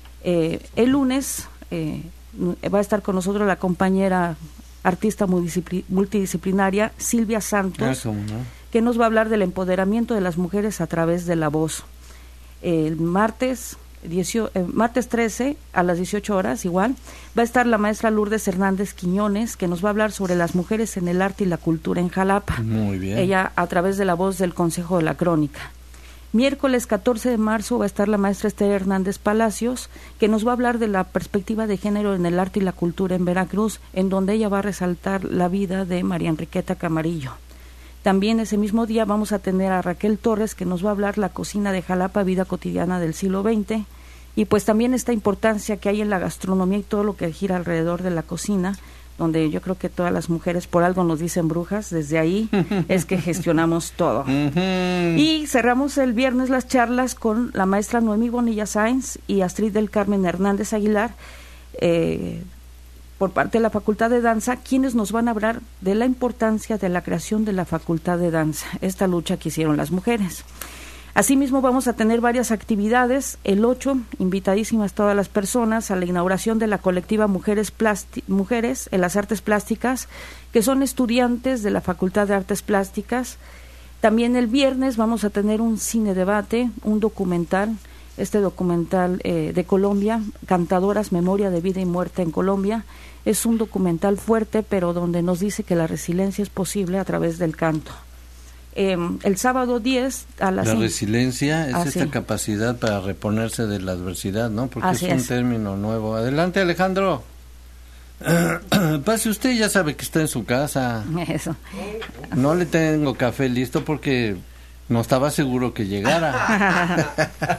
Eh, el lunes eh, va a estar con nosotros la compañera artista multidisciplinaria Silvia Santos, Eso, ¿no? que nos va a hablar del empoderamiento de las mujeres a través de la voz. El martes... Diecio, eh, martes trece a las dieciocho horas igual va a estar la maestra Lourdes Hernández Quiñones, que nos va a hablar sobre las mujeres en el arte y la cultura en Jalapa. Muy bien. Ella a través de la voz del Consejo de la Crónica. Miércoles catorce de marzo va a estar la maestra Esther Hernández Palacios, que nos va a hablar de la perspectiva de género en el arte y la cultura en Veracruz, en donde ella va a resaltar la vida de María Enriqueta Camarillo. También ese mismo día vamos a tener a Raquel Torres, que nos va a hablar la cocina de Jalapa, vida cotidiana del siglo veinte, y pues también esta importancia que hay en la gastronomía y todo lo que gira alrededor de la cocina, donde yo creo que todas las mujeres por algo nos dicen brujas, desde ahí es que gestionamos todo. Y cerramos el viernes las charlas con la maestra Noemí Bonilla Sáenz y Astrid del Carmen Hernández Aguilar, eh, por parte de la Facultad de Danza, quienes nos van a hablar de la importancia de la creación de la Facultad de Danza, esta lucha que hicieron las mujeres. Asimismo, vamos a tener varias actividades. El ocho, invitadísimas todas las personas a la inauguración de la colectiva Mujeres, Plasti- Mujeres en las Artes Plásticas, que son estudiantes de la Facultad de Artes Plásticas. También el viernes vamos a tener un cine debate, un documental, este documental eh, de Colombia, Cantadoras, Memoria de Vida y Muerte en Colombia. Es un documental fuerte, pero donde nos dice que la resiliencia es posible a través del canto. Eh, el sábado diez a las... La cinco. resiliencia es ah, esta sí. capacidad para reponerse de la adversidad, ¿no? Porque Así es un es. término nuevo. Adelante, Alejandro. Pase usted, ya sabe que está en su casa. Eso. No le tengo café listo porque No estaba seguro que llegara.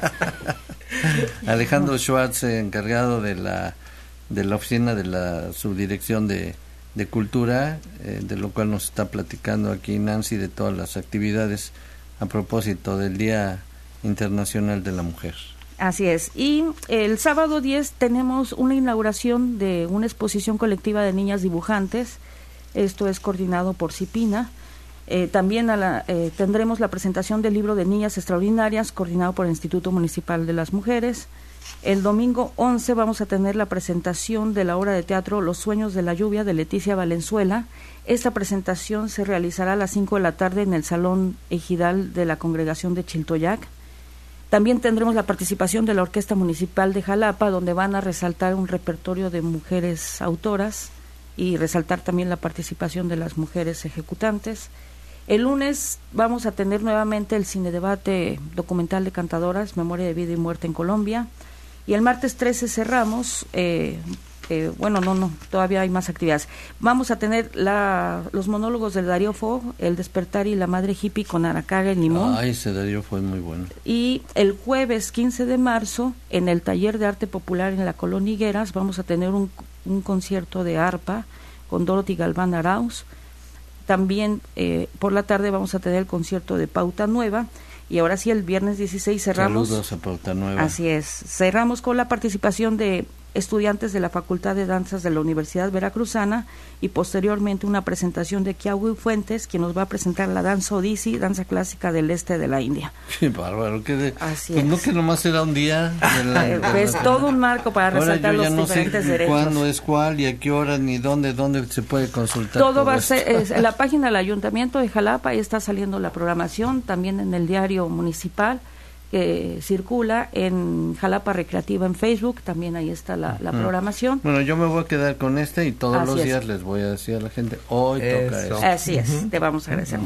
Alejandro Schwartz, encargado de la de la oficina de la subdirección de, de cultura, eh, de lo cual nos está platicando aquí Nancy de todas las actividades a propósito del Día Internacional de la Mujer. Así es. Y el sábado diez tenemos una inauguración de una exposición colectiva de niñas dibujantes. Esto es coordinado por CIPINA. Eh, también a la, eh, tendremos la presentación del libro de Niñas Extraordinarias, coordinado por el Instituto Municipal de las Mujeres. El domingo once vamos a tener la presentación de la obra de teatro Los Sueños de la Lluvia, de Leticia Valenzuela. Esta presentación se realizará a las cinco de la tarde en el Salón Ejidal de la Congregación de Chiltoyac. También tendremos la participación de la Orquesta Municipal de Jalapa, donde van a resaltar un repertorio de mujeres autoras y resaltar también la participación de las mujeres ejecutantes. El lunes vamos a tener nuevamente el cinedebate documental de cantadoras, Memoria de Vida y Muerte en Colombia. Y el martes trece cerramos, eh, eh, bueno, no, no, todavía hay más actividades. Vamos a tener la, los monólogos del Darío Fo, El Despertar y la Madre Hippie con Aracaga y Limón. Ay, ese Darío fue muy bueno. Y el jueves quince de marzo, en el Taller de Arte Popular en la Colonia Higueras, vamos a tener un, un concierto de arpa con Dorothy Galván Arauz. También eh, por la tarde vamos a tener el concierto de Pauta Nueva. Y ahora sí, el viernes dieciséis cerramos. Saludos a Pauta Nueva. Así es. Cerramos con la participación de estudiantes de la Facultad de Danzas de la Universidad Veracruzana y posteriormente una presentación de Kiawi Fuentes, quien nos va a presentar la danza Odissi, danza clásica del este de la India. Qué bárbaro. Que de, Así pues es. No que nomás era un día. De la, pues todo un marco para resaltar los no diferentes sé derechos. Cuándo es cuál y a qué hora ni dónde, dónde se puede consultar. Todo, todo va a esto. ser es, en la página del Ayuntamiento de Jalapa, ahí está saliendo la programación, también en el diario municipal que circula, en Jalapa Recreativa en Facebook, también ahí está la, la uh-huh. programación. Bueno, yo me voy a quedar con este y todos Así los es. días les voy a decir a la gente, hoy Eso. toca eso. Así es, uh-huh. te vamos a agradecer uh-huh.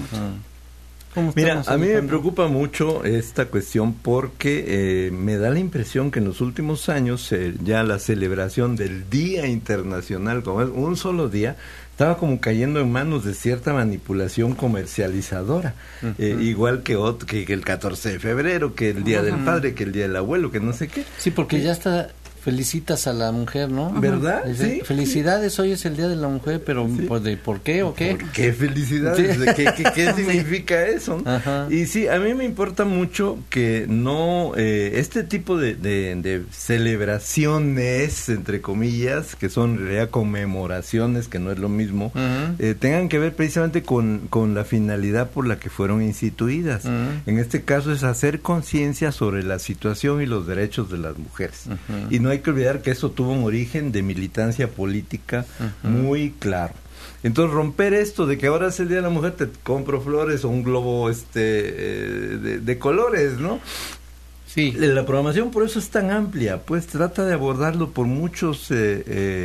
mucho. Mira, a mí me preocupa mucho esta cuestión porque eh, me da la impresión que en los últimos años eh, ya la celebración del Día Internacional, como es un solo día, estaba como cayendo en manos de cierta manipulación comercializadora, uh-huh. eh, igual que, otro, que, que el catorce de febrero, que el Día uh-huh. del Padre, que el Día del Abuelo, que no sé qué. Sí, porque ya está... Felicitas a la mujer, ¿no? ¿Verdad? Sí. Felicidades, sí. Hoy es el Día de la Mujer, pero sí. ¿por, de, ¿por qué o qué? ¿Por qué felicidades? Sí. ¿Qué, qué, qué significa eso? Ajá. Y sí, a mí me importa mucho que no, eh, este tipo de, de, de celebraciones, entre comillas, que son en realidad conmemoraciones, que no es lo mismo, uh-huh. eh, tengan que ver precisamente con, con la finalidad por la que fueron instituidas. Uh-huh. En este caso es hacer conciencia sobre la situación y los derechos de las mujeres. Uh-huh. Y no hay que olvidar que eso tuvo un origen de militancia política uh-huh. muy claro. Entonces romper esto de que ahora es el Día de la Mujer, te compro flores o un globo este eh, de, de colores, ¿no? Sí. La programación por eso es tan amplia, pues trata de abordarlo por muchos eh,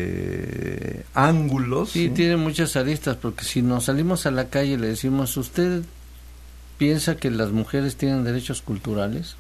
eh, ángulos. Sí, ¿sí? Tiene muchas aristas, porque si nos salimos a la calle y le decimos, ¿usted piensa que las mujeres tienen derechos culturales?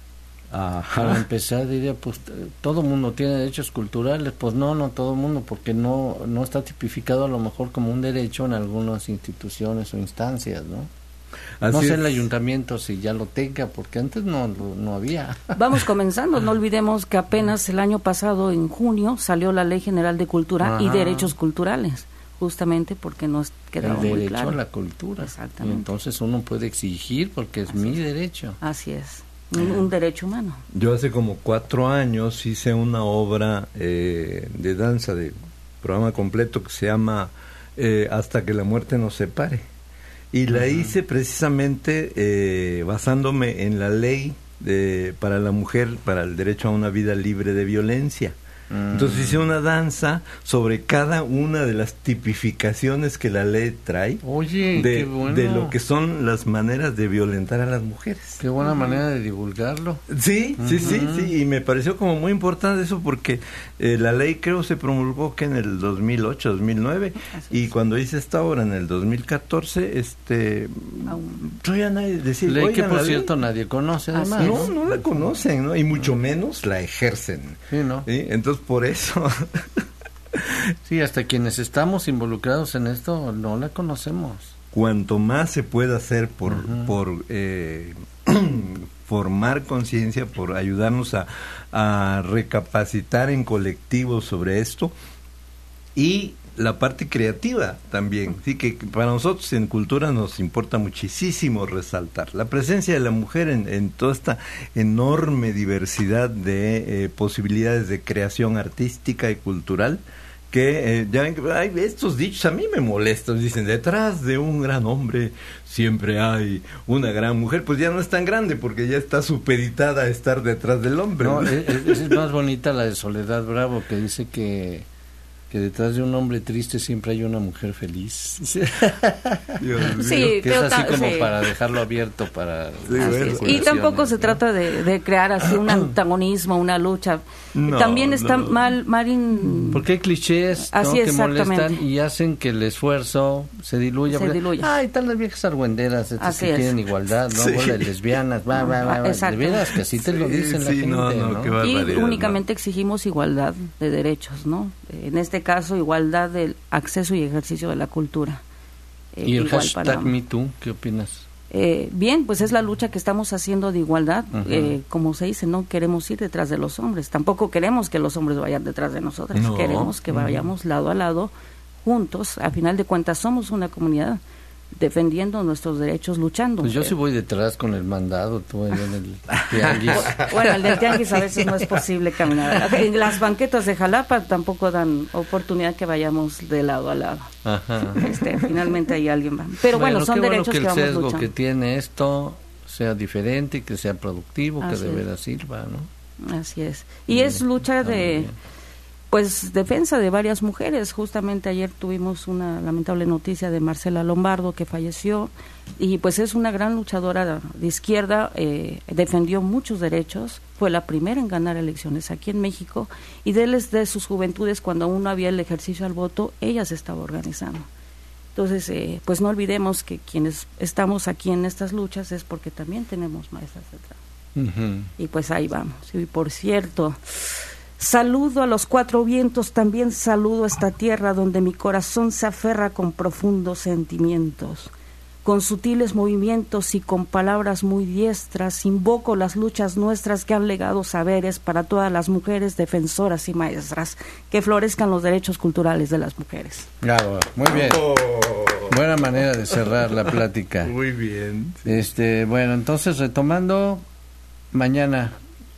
Ajá. Para empezar diría, pues todo mundo tiene derechos culturales. Pues no, no todo el mundo, porque no no está tipificado a lo mejor como un derecho en algunas instituciones o instancias, ¿no? Así no sé es. El ayuntamiento si ya lo tenga, porque antes no no había. Vamos comenzando, no olvidemos que apenas el año pasado en junio salió la Ley General de Cultura Ajá. y Derechos Culturales, justamente porque nos quedaba muy claro. El derecho a la cultura. Exactamente. Y entonces uno puede exigir porque es Así mi es. derecho. Así es. Un, un derecho humano. Yo hace como cuatro años hice una obra eh, de danza, de programa completo que se llama eh, Hasta que la muerte nos separe. Y la uh-huh. hice precisamente eh, basándome en la ley de, para la mujer, para el derecho a una vida libre de violencia. Entonces hice una danza sobre cada una de las tipificaciones que la ley trae. Oye, de, qué bueno. de lo que son las maneras de violentar a las mujeres. Qué buena uh-huh. manera de divulgarlo. Sí, uh-huh. sí, sí, sí, y me pareció como muy importante eso porque eh, la ley creo se promulgó que en el dos mil ocho, dos mil nueve y cuando hice esta obra en el dos mil catorce, este, todavía nadie decía. Ley que por cierto ley? nadie conoce además. No, no la conocen, ¿no? Y mucho menos la ejercen. Sí, ¿no? ¿Sí? Entonces por eso sí, hasta quienes estamos involucrados en esto no la conocemos. cuanto más se pueda hacer por, uh-huh. por eh, formar conciencia, por ayudarnos a, a recapacitar en colectivo sobre esto, y la parte creativa también, sí, que para nosotros en cultura nos importa muchísimo resaltar la presencia de la mujer en, en toda esta enorme diversidad de eh, posibilidades de creación artística y cultural, que eh, ya ven que hay estos dichos, a mí me molestan, dicen, detrás de un gran hombre siempre hay una gran mujer. Pues ya no es tan grande porque ya está supeditada a estar detrás del hombre. No, es, es más bonita la de Soledad Bravo, que dice que que detrás de un hombre triste siempre hay una mujer feliz. Dios mío. Sí, que es así como sí. para dejarlo abierto para... Sí, y tampoco se ¿no? trata de, de crear así un antagonismo, una lucha. No, También está no. mal, mal in... Porque hay clichés ¿no? que molestan y hacen que el esfuerzo se diluya. Se diluya. Ay, están las viejas argüenderas estas que es. quieren igualdad, ¿no? Sí. Bola de lesbianas, va, va, va, va. De veras, que así te lo dicen sí, la sí, gente, no, no, ¿no? Y únicamente exigimos igualdad de derechos, ¿no? En este caso, igualdad del acceso y ejercicio de la cultura. Eh, ¿Y el hashtag para... Me Too, qué opinas? Eh, bien, pues es la lucha que estamos haciendo de igualdad. Uh-huh. eh, como se dice, no queremos ir detrás de los hombres, tampoco queremos que los hombres vayan detrás de nosotros, no. queremos que vayamos uh-huh. lado a lado, juntos. A final de cuentas somos una comunidad defendiendo nuestros derechos, luchando. Pues yo sí voy detrás con el mandado, tú en el tianguis. Bueno, el del tianguis a veces no es posible caminar. En las banquetas de Jalapa tampoco dan oportunidad que vayamos de lado a lado. Ajá. Este, finalmente hay alguien va. Pero bueno, bueno son derechos bueno que, que el vamos luchando. Que tiene esto sea diferente y que sea productivo, Así que de veras sirva, ¿no? Así es. Y Bien. es lucha de... Pues defensa de varias mujeres. Justamente ayer tuvimos una lamentable noticia de Marcela Lombardo, que falleció, y pues es una gran luchadora de izquierda, eh, defendió muchos derechos, fue la primera en ganar elecciones aquí en México, y desde sus juventudes, cuando aún no había el ejercicio al voto, ella se estaba organizando. Entonces, eh, pues no olvidemos que quienes estamos aquí en estas luchas es porque también tenemos maestras detrás. Uh-huh. Y pues ahí vamos. Y por cierto... Saludo a los cuatro vientos, también saludo a esta tierra donde mi corazón se aferra con profundos sentimientos. Con sutiles movimientos y con palabras muy diestras, invoco las luchas nuestras que han legado saberes para todas las mujeres defensoras y maestras, que florezcan los derechos culturales de las mujeres. Bravo, muy bien. Oh. Buena manera de cerrar la plática. Muy bien. Sí. Este, bueno, entonces retomando, mañana...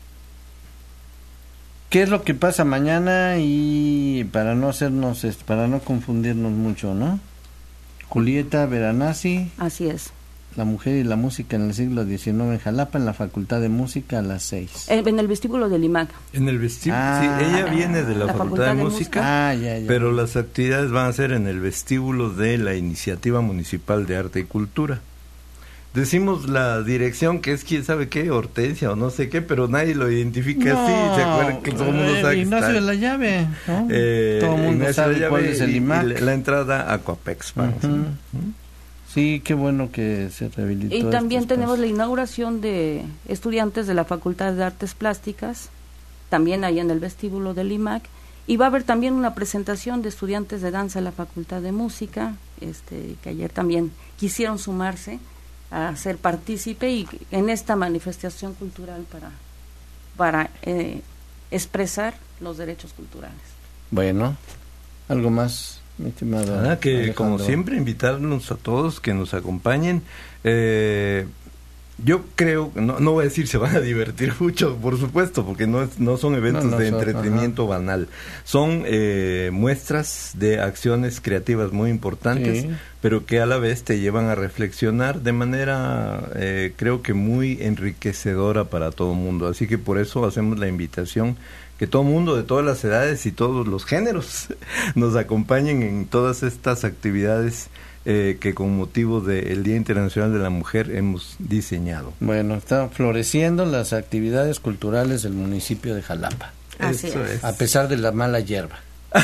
¿Qué es lo que pasa mañana? Y para no hacernos, para no confundirnos mucho, ¿no? Julieta Veranasi. Así es. La mujer y la música en el siglo diecinueve en Jalapa, en la Facultad de Música a las seis. En, en el vestíbulo del I M A C. En el vestíbulo, ah, sí, ella viene de la, la Facultad, Facultad de, de Música, música. Ah, ya, ya, pero ya. Las actividades van a ser en el vestíbulo de la Iniciativa Municipal de Arte y Cultura. Decimos la dirección, que es quién sabe qué, Hortensia o no sé qué, pero nadie lo identifica no, así. ¿Se acuerdan que todo el mundo sabe que Ignacio está? de la Llave, ¿no? Eh, todo el mundo Ignacio sabe llave cuál es el I M A C. Y la entrada a Coapex. Uh-huh. ¿Sí? Sí, qué bueno que se rehabilitó. Y también tenemos la inauguración de estudiantes de la Facultad de Artes Plásticas, también ahí en el vestíbulo del I M A C. Y va a haber también una presentación de estudiantes de danza de la Facultad de Música, este, que ayer también quisieron sumarse a ser partícipe y en esta manifestación cultural para para eh, expresar los derechos culturales. Bueno, algo más, mi estimado Nada, que Alejandro. Como siempre, invitarnos a todos que nos acompañen. Eh, yo creo, no, no voy a decir se van a divertir mucho, por supuesto, porque no es, no son eventos no, no, de son, entretenimiento ajá. banal. Son eh, muestras de acciones creativas muy importantes, sí. pero que a la vez te llevan a reflexionar de manera, eh, creo que muy enriquecedora para todo el mundo. Así que por eso hacemos la invitación que todo el mundo de todas las edades y todos los géneros nos acompañen en todas estas actividades Eh, que con motivo del Día Internacional de la Mujer hemos diseñado. Bueno, están floreciendo las actividades culturales del municipio de Jalapa. Así Eso es. A pesar de la mala hierba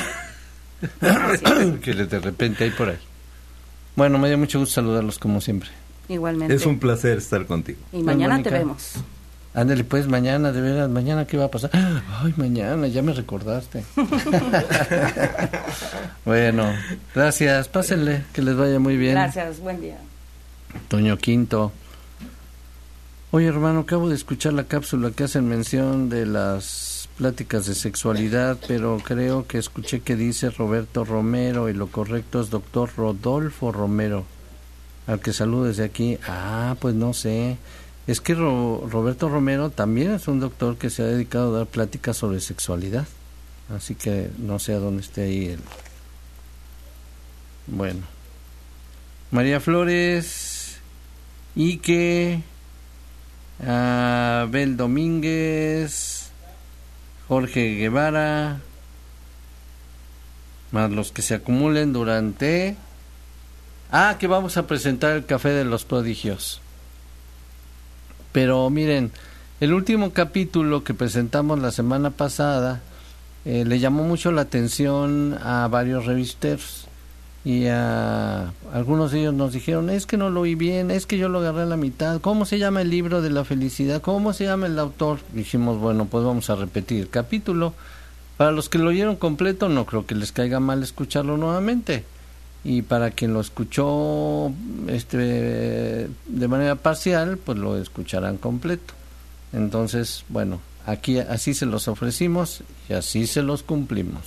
que de repente hay por ahí. Bueno, me dio mucho gusto saludarlos como siempre. Igualmente. Es un placer estar contigo. Y mañana te vemos. Ándale, pues, mañana, de veras, mañana, ¿qué va a pasar? Ay, mañana, ya me recordaste. Bueno, gracias, pásenle, que les vaya muy bien. Gracias, buen día. Toño Quinto. Oye, hermano, acabo de escuchar la cápsula que hacen mención de las pláticas de sexualidad, pero creo que escuché que dice Roberto Romero y lo correcto es doctor Rodolfo Romero, al que saludo desde aquí. Ah, pues no sé. Es que Ro- Roberto Romero también es un doctor que se ha dedicado a dar pláticas sobre sexualidad. Así que no sé a dónde esté ahí el... Bueno. María Flores, Ike, Abel Domínguez, Jorge Guevara, más los que se acumulen durante... Ah, que vamos a presentar el Café de los Prodigios. Pero miren, el último capítulo que presentamos la semana pasada eh, le llamó mucho la atención a varios revisteros y a algunos de ellos nos dijeron, es que no lo oí bien, es que yo lo agarré a la mitad, ¿cómo se llama el libro de la felicidad? ¿Cómo se llama el autor? Dijimos, bueno, pues vamos a repetir el capítulo. Para los que lo oyeron completo, no creo que les caiga mal escucharlo nuevamente. Y para quien lo escuchó este de manera parcial, pues lo escucharán completo. Entonces, bueno, aquí así se los ofrecimos y así se los cumplimos.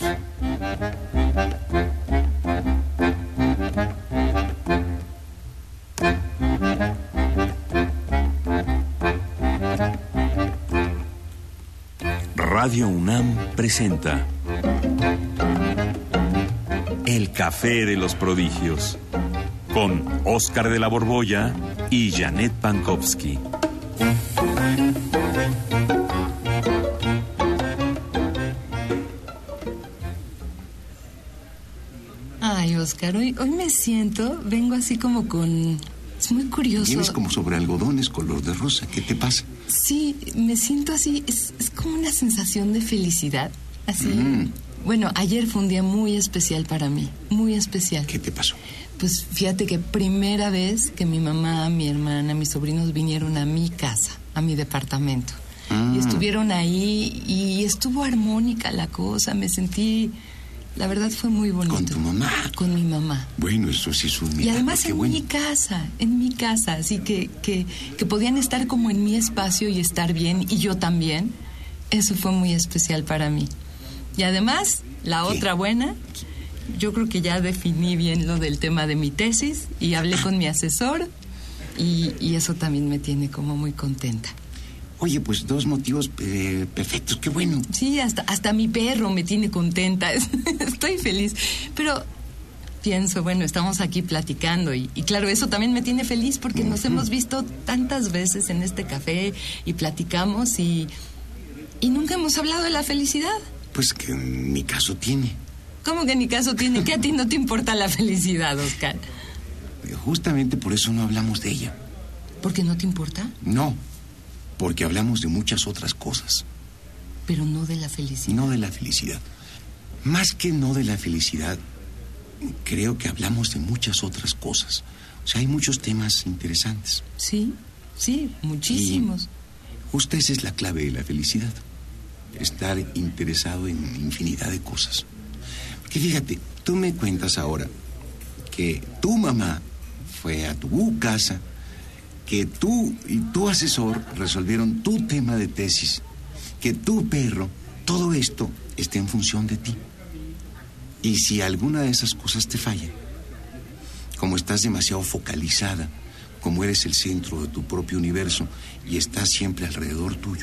Radio UNAM presenta El Café de los Prodigios, con Óscar de la Borbolla y Janet Pankowski. Ay, Óscar, hoy, hoy me siento, vengo así como con... Es muy curioso. Tienes como sobre algodones color de rosa, ¿qué te pasa? Sí, me siento así, es, es como una sensación de felicidad, así... Mm. Bueno, ayer fue un día muy especial para mí, muy especial. ¿Qué te pasó? Pues fíjate que primera vez que mi mamá, mi hermana, mis sobrinos vinieron a mi casa, a mi departamento. Mm. Y estuvieron ahí y estuvo armónica la cosa, me sentí... La verdad fue muy bonito. ¿Con tu mamá? Con mi mamá. Bueno, eso sí es un milagro. Y además en bueno. mi casa, en mi casa, así que, que, que podían estar como en mi espacio y estar bien, y yo también. Eso fue muy especial para mí. Y además, la ¿Qué? Otra buena, yo creo que ya definí bien lo del tema de mi tesis y hablé con mi asesor y, y eso también me tiene como muy contenta. Oye, pues dos motivos eh, perfectos, qué bueno. Sí, hasta, hasta mi perro me tiene contenta, estoy feliz. Pero pienso, bueno, estamos aquí platicando y, y claro, eso también me tiene feliz porque uh-huh. nos hemos visto tantas veces en este café y platicamos y, y nunca hemos hablado de la felicidad. Pues que en mi caso tiene. ¿Cómo que en mi caso tiene? ¿Que a ti no te importa la felicidad, Óscar? Justamente por eso no hablamos de ella. ¿Por qué no te importa? No, porque hablamos de muchas otras cosas. Pero no de la felicidad. No de la felicidad. Más que no de la felicidad, creo que hablamos de muchas otras cosas. O sea, hay muchos temas interesantes. Sí, sí, muchísimos. Y justo esa es la clave de la felicidad. Estar interesado en infinidad de cosas. Porque fíjate, tú me cuentas ahora que tu mamá fue a tu casa, que tú y tu asesor resolvieron tu tema de tesis, que tu perro, todo esto está en función de ti. Y si alguna de esas cosas te falla, como estás demasiado focalizada, como eres el centro de tu propio universo y estás siempre alrededor tuyo,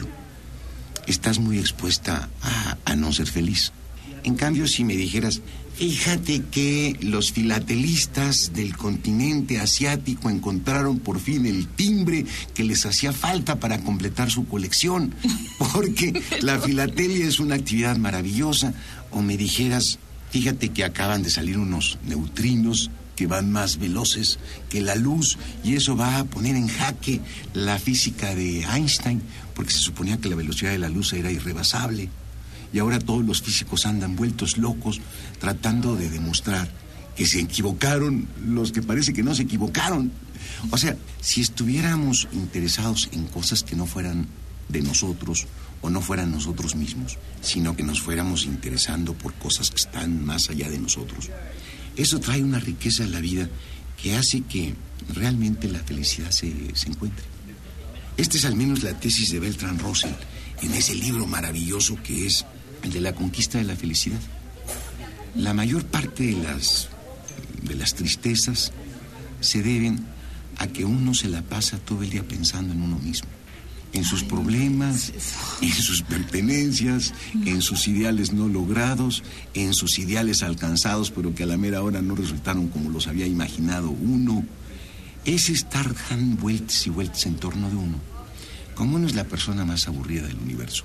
estás muy expuesta a, a no ser feliz. En cambio, si me dijeras, fíjate que los filatelistas del continente asiático encontraron por fin el timbre que les hacía falta para completar su colección, porque la filatelia es una actividad maravillosa, o me dijeras, fíjate que acaban de salir unos neutrinos que van más veloces que la luz y eso va a poner en jaque la física de Einstein, porque se suponía que la velocidad de la luz era irrebasable. Y ahora todos los físicos andan vueltos locos tratando de demostrar que se equivocaron los que parece que no se equivocaron. O sea, si estuviéramos interesados en cosas que no fueran de nosotros o no fueran nosotros mismos, sino que nos fuéramos interesando por cosas que están más allá de nosotros. Eso trae una riqueza a la vida que hace que realmente la felicidad se, se encuentre. Esta es al menos la tesis de Bertrand Russell en ese libro maravilloso que es el de la conquista de la felicidad. La mayor parte de las, de las tristezas se deben a que uno se la pasa todo el día pensando en uno mismo, en sus problemas, en sus pertenencias, en sus ideales no logrados, en sus ideales alcanzados, pero que a la mera hora no resultaron como los había imaginado uno. Es estar tan vueltas y vueltas en torno de uno, como uno es la persona más aburrida del universo.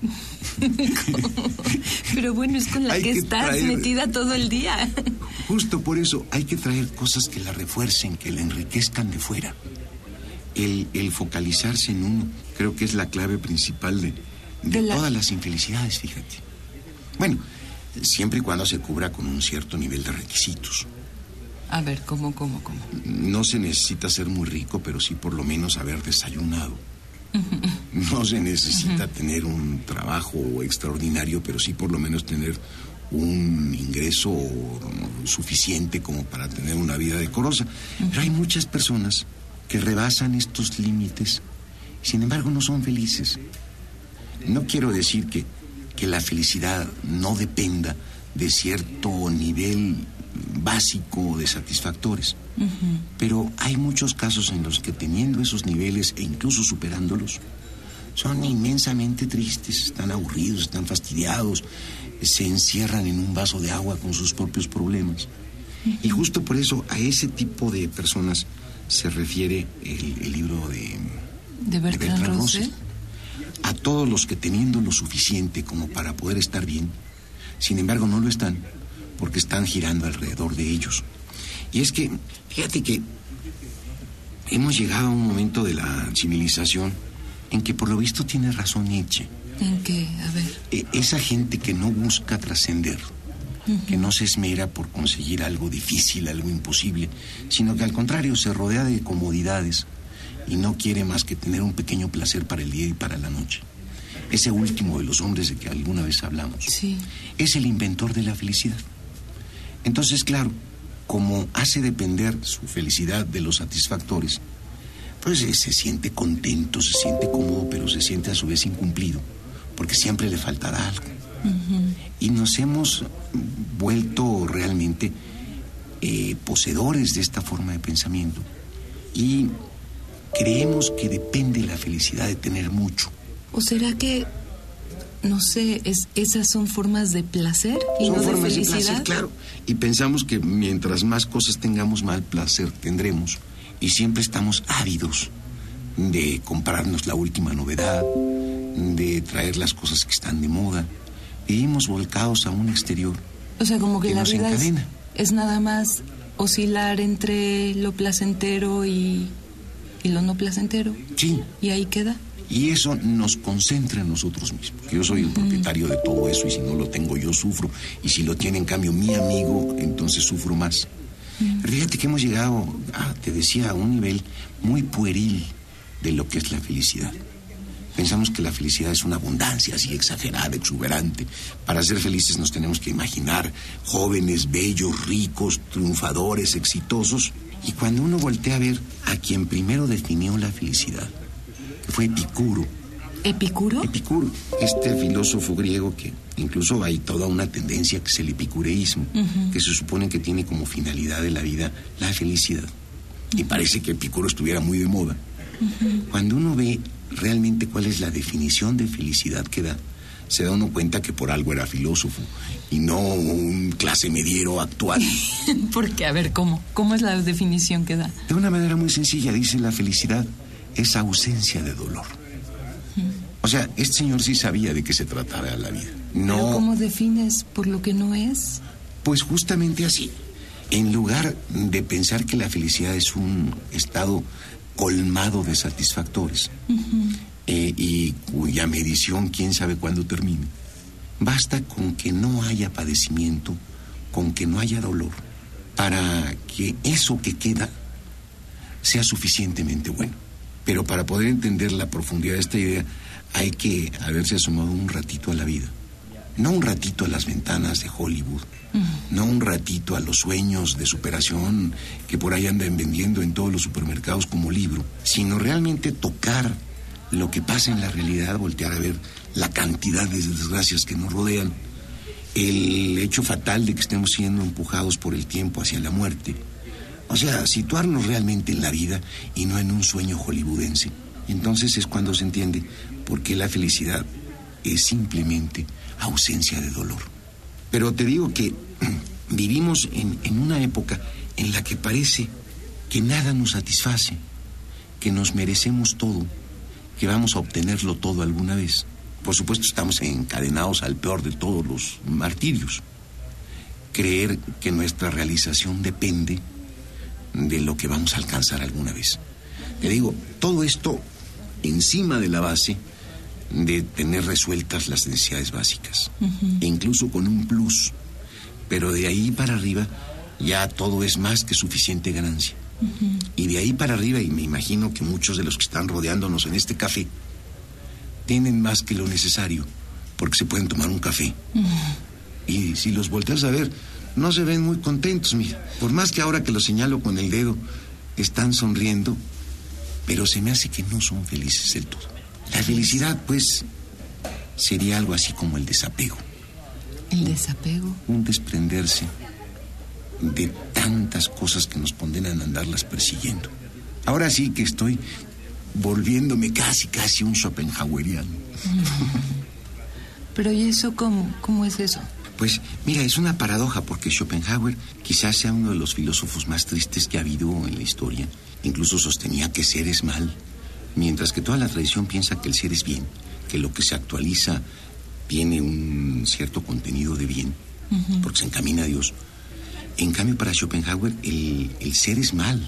Pero bueno, es con la que, que estás traer, metida todo el día. Justo por eso hay que traer cosas que la refuercen, que la enriquezcan de fuera. El, el focalizarse en uno creo que es la clave principal de, de, de la... todas las infelicidades, fíjate. Bueno, siempre y cuando se cubra con un cierto nivel de requisitos. A ver, ¿cómo, cómo, cómo? No se necesita ser muy rico, pero sí por lo menos haber desayunado. No se necesita uh-huh. tener un trabajo extraordinario, pero sí por lo menos tener un ingreso suficiente como para tener una vida decorosa. Uh-huh. Pero hay muchas personas que rebasan estos límites, sin embargo no son felices. No quiero decir que, que la felicidad no dependa de cierto nivel básico de satisfactores. Uh-huh. Pero hay muchos casos en los que teniendo esos niveles e incluso superándolos, son inmensamente tristes, están aburridos, están fastidiados, se encierran en un vaso de agua con sus propios problemas. Uh-huh. Y justo por eso a ese tipo de personas se refiere el, el libro de, de Bertrand Russell. A todos los que teniendo lo suficiente como para poder estar bien, sin embargo no lo están, porque están girando alrededor de ellos. Y es que, fíjate que hemos llegado a un momento de la civilización en que por lo visto tiene razón Nietzsche. ¿En qué? A ver. Eh, esa gente que no busca trascender, uh-huh. que no se esmera por conseguir algo difícil, algo imposible, sino que al contrario se rodea de comodidades y no quiere más que tener un pequeño placer para el día y para la noche. Ese último de los hombres de que alguna vez hablamos, sí. es el inventor de la felicidad. Entonces, claro, como hace depender su felicidad de los satisfactores, pues eh, se siente contento, se siente cómodo, pero se siente a su vez incumplido, porque siempre le faltará algo. Uh-huh. Y nos hemos vuelto realmente eh, poseedores de esta forma de pensamiento. Y creemos que depende la felicidad de tener mucho. ¿O será que... no sé, es, esas son formas de placer y son no formas de felicidad? De placer, claro. Y pensamos que mientras más cosas tengamos, más placer tendremos. Y siempre estamos ávidos de comprarnos la última novedad, de traer las cosas que están de moda. Vivimos volcados a un exterior. O sea, como que, que la nos vida encadena. Es, es nada más oscilar entre lo placentero y, y lo no placentero. Sí. Y ahí queda. Y eso nos concentra en nosotros mismos. Yo soy el uh-huh. propietario de todo eso y si no lo tengo yo sufro. Y si lo tiene en cambio mi amigo, entonces sufro más. Uh-huh. Pero fíjate que hemos llegado, ah, te decía, a un nivel muy pueril de lo que es la felicidad. Pensamos que la felicidad es una abundancia así exagerada, exuberante. Para ser felices nos tenemos que imaginar jóvenes, bellos, ricos, triunfadores, exitosos. Y cuando uno voltea a ver a quien primero definió la felicidad, que fue Epicuro. ¿Epicuro? Epicuro, este filósofo griego que incluso hay toda una tendencia que es el epicureísmo, uh-huh. que se supone que tiene como finalidad de la vida la felicidad. Uh-huh. Y parece que Epicuro estuviera muy de moda. Uh-huh. Cuando uno ve realmente cuál es la definición de felicidad que da, se da uno cuenta que por algo era filósofo y no un clase mediero actual. Porque, a ver, ¿cómo? ¿Cómo es la definición que da? De una manera muy sencilla, dice: la felicidad es ausencia de dolor. O sea, este señor sí sabía de qué se trataba la vida. No. ¿Pero cómo defines por lo que no es? Pues justamente así. En lugar de pensar que la felicidad es un estado colmado de satisfactores, uh-huh. eh, y cuya medición quién sabe cuándo termine, basta con que no haya padecimiento, con que no haya dolor, para que eso que queda sea suficientemente bueno. Pero para poder entender la profundidad de esta idea, hay que haberse asomado un ratito a la vida. No un ratito a las ventanas de Hollywood, uh-huh. no un ratito a los sueños de superación que por ahí andan vendiendo en todos los supermercados como libro, sino realmente tocar lo que pasa en la realidad, voltear a ver la cantidad de desgracias que nos rodean, el hecho fatal de que estemos siendo empujados por el tiempo hacia la muerte. O sea, situarnos realmente en la vida y no en un sueño hollywoodense. Entonces es cuando se entiende por qué la felicidad es simplemente ausencia de dolor. Pero te digo que vivimos en, en una época en la que parece que nada nos satisface, que nos merecemos todo, que vamos a obtenerlo todo alguna vez. Por supuesto, estamos encadenados al peor de todos los martirios. Creer que nuestra realización depende de lo que vamos a alcanzar alguna vez. Te digo, todo esto encima de la base de tener resueltas las necesidades básicas, uh-huh. e incluso con un plus, pero de ahí para arriba ya todo es más que suficiente ganancia. Uh-huh. Y de ahí para arriba, y me imagino que muchos de los que están rodeándonos en este café tienen más que lo necesario, porque se pueden tomar un café. Uh-huh. Y si los volteas a ver, no se ven muy contentos, mira. Por más que ahora que los señalo con el dedo, están sonriendo, pero se me hace que no son felices del todo. La felicidad, pues, sería algo así como el desapego. ¿El desapego? Un desprenderse de tantas cosas que nos condenan a andarlas persiguiendo. Ahora sí que estoy volviéndome casi, casi un schopenhaueriano. Pero ¿y eso cómo? ¿Cómo es eso? Pues, mira, es una paradoja, porque Schopenhauer quizás sea uno de los filósofos más tristes que ha habido en la historia. Incluso sostenía que ser es mal, mientras que toda la tradición piensa que el ser es bien, que lo que se actualiza tiene un cierto contenido de bien, uh-huh. porque se encamina a Dios. En cambio, para Schopenhauer, el, el ser es mal.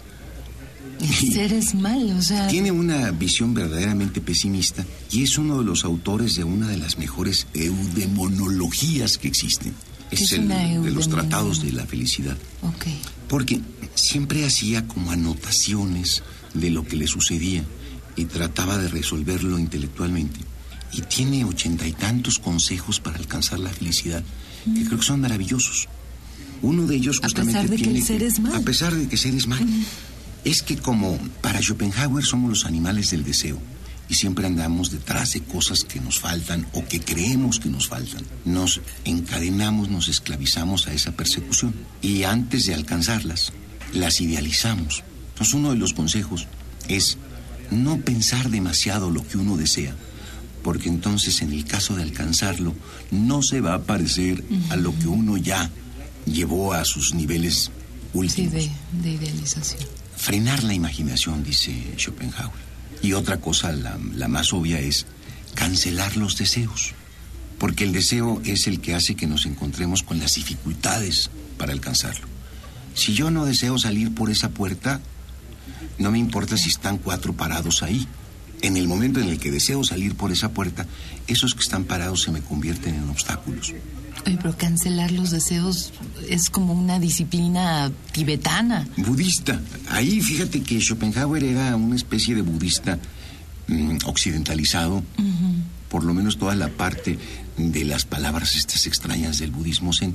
El ser es mal, o sea... Tiene una visión verdaderamente pesimista y es uno de los autores de una de las mejores eudemonologías que existen. Es, es el de los tratados de la felicidad. Okay. Porque siempre hacía como anotaciones de lo que le sucedía y trataba de resolverlo intelectualmente. Y tiene ochenta y tantos consejos para alcanzar la felicidad, mm. que creo que son maravillosos. Uno de ellos justamente a pesar de tiene que el ser que, es mal. A pesar de que ser es mal. Mm. Es que como para Schopenhauer somos los animales del deseo y siempre andamos detrás de cosas que nos faltan o que creemos que nos faltan. Nos encadenamos, nos esclavizamos a esa persecución y antes de alcanzarlas, las idealizamos. Entonces uno de los consejos es no pensar demasiado lo que uno desea, porque entonces en el caso de alcanzarlo no se va a parecer uh-huh. a lo que uno ya llevó a sus niveles últimos. Sí, de, de idealización. Frenar la imaginación, dice Schopenhauer. Y otra cosa, la, la más obvia, es cancelar los deseos. Porque el deseo es el que hace que nos encontremos con las dificultades para alcanzarlo. Si yo no deseo salir por esa puerta, no me importa si están cuatro parados ahí. En el momento en el que deseo salir por esa puerta, esos que están parados se me convierten en obstáculos. Oye, pero cancelar los deseos es como una disciplina tibetana. Budista. Ahí fíjate que Schopenhauer era una especie de budista mmm, occidentalizado. Uh-huh. Por lo menos toda la parte de las palabras estas extrañas del budismo zen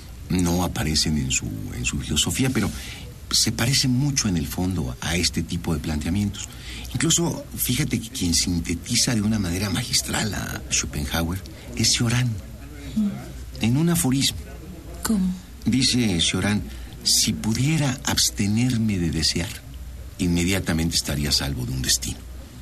no aparecen en su, en su filosofía, pero se parecen mucho en el fondo a este tipo de planteamientos. Incluso fíjate que quien sintetiza de una manera magistral a Schopenhauer es Cioran. Uh-huh. En un aforismo. ¿Cómo? Dice Cioran, si pudiera abstenerme de desear, inmediatamente estaría a salvo de un destino.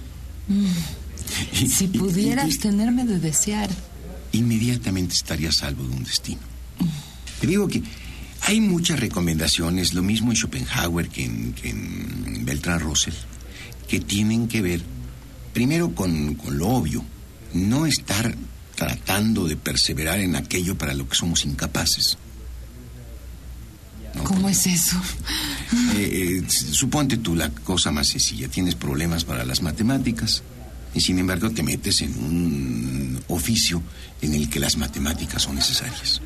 Mm. Si pudiera y, y, abstenerme de desear. Inmediatamente estaría a salvo de un destino. Mm. Te digo que hay muchas recomendaciones, lo mismo en Schopenhauer que en, que en Bertrand Russell, que tienen que ver, primero, con, con lo obvio, no estar tratando de perseverar en aquello para lo que somos incapaces. ¿No? ¿Cómo es eso? Eh, eh, suponte tú la cosa más sencilla. Tienes problemas para las matemáticas y sin embargo te metes en un oficio en el que las matemáticas son necesarias.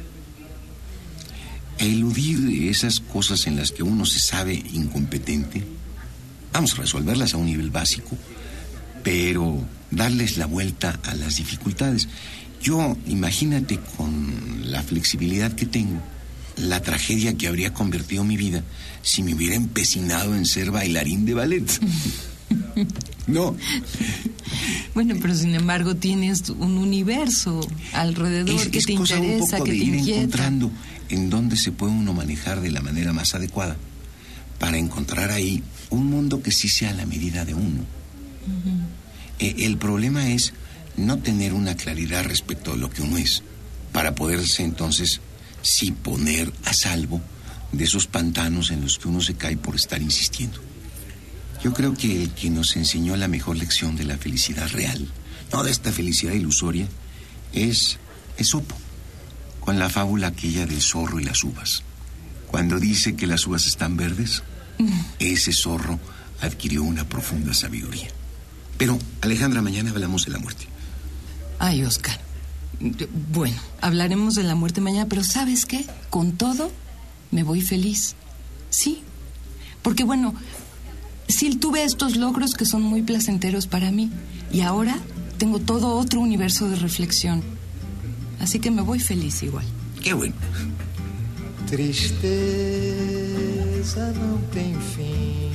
Eludir esas cosas en las que uno se sabe incompetente Vamos a resolverlas a un nivel básico, pero darles la vuelta a las dificultades. Yo, imagínate, con la flexibilidad que tengo, la tragedia que habría convertido mi vida si me hubiera empecinado en ser bailarín de ballet. No. Bueno, pero sin embargo tienes un universo alrededor es, que es te cosa interesa, un poco que de te ir inquieta. encontrando en dónde se puede uno manejar de la manera más adecuada para encontrar ahí un mundo que sí sea a la medida de uno. Uh-huh. eh, el problema es no tener una claridad respecto a lo que uno es, para poderse entonces sí poner a salvo de esos pantanos en los que uno se cae por estar insistiendo. Yo creo que el que nos enseñó la mejor lección de la felicidad real, no de esta felicidad ilusoria, es Esopo, con la fábula aquella del zorro y las uvas. Cuando dice que las uvas están verdes, ese zorro adquirió una profunda sabiduría. Pero, Alejandra, mañana hablamos de la muerte. Ay, Oscar. Bueno, hablaremos de la muerte mañana, pero ¿sabes qué? Con todo, me voy feliz. Sí. Porque, bueno, sí tuve estos logros que son muy placenteros para mí. Y ahora tengo todo otro universo de reflexión. Así que me voy feliz igual. Qué bueno. Tristeza não tem fim,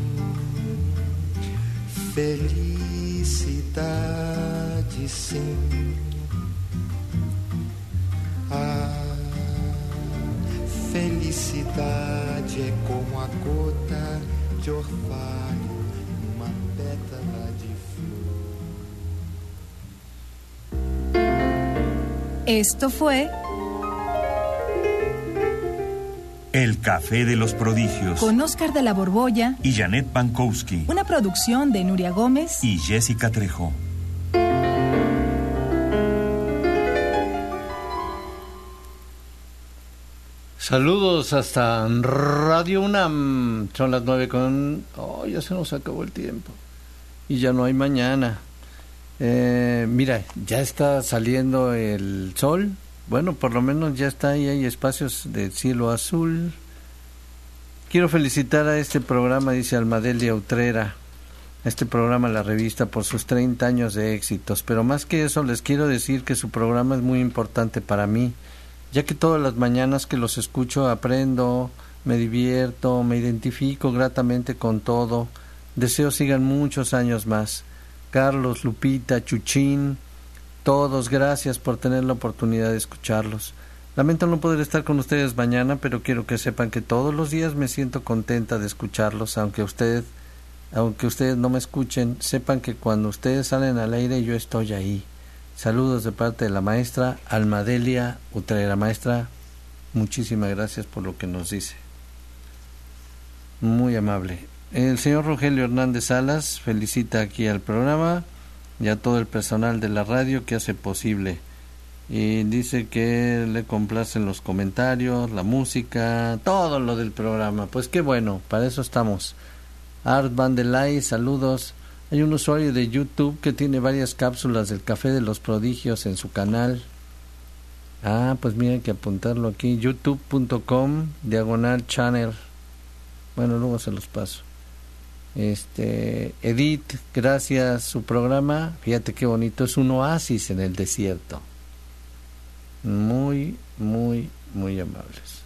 felicidade sim. A felicidade é como a gota de orvalho numa pétala de flor. Esto fue El Café de los Prodigios con Oscar de la Borbolla y Janet Pankowski, una producción de Nuria Gómez y Jessica Trejo. Saludos hasta Radio UNAM. Son las nueve con... Oh, ya se nos acabó el tiempo. Y ya no hay mañana. Eh, mira, ya está saliendo el sol. Bueno, por lo menos ya está ahí, hay espacios de cielo azul. Quiero felicitar a este programa, dice Almadelia Utrera, este programa, la revista, por sus treinta años de éxitos. Pero más que eso, les quiero decir que su programa es muy importante para mí, ya que todas las mañanas que los escucho aprendo, me divierto, me identifico gratamente con todo. Deseo sigan muchos años más. Carlos, Lupita, Chuchín, todos, gracias por tener la oportunidad de escucharlos. Lamento no poder estar con ustedes mañana, pero quiero que sepan que todos los días me siento contenta de escucharlos, aunque usted, aunque ustedes no me escuchen, sepan que cuando ustedes salen al aire yo estoy ahí. Saludos de parte de la maestra Almadelia Utrera. Maestra, muchísimas gracias por lo que nos dice. Muy amable. El señor Rogelio Hernández Salas felicita aquí al programa y a todo el personal de la radio que hace posible. Y dice que le complacen los comentarios, la música, todo lo del programa. Pues qué bueno, para eso estamos. Art Vandelay, saludos. Hay un usuario de YouTube que tiene varias cápsulas del Café de los Prodigios en su canal. Ah, pues miren que apuntarlo aquí, youtube punto com, diagonal channel. Bueno, luego se los paso. Este, Edith, gracias, su programa, fíjate qué bonito, es un oasis en el desierto. Muy, muy, muy amables.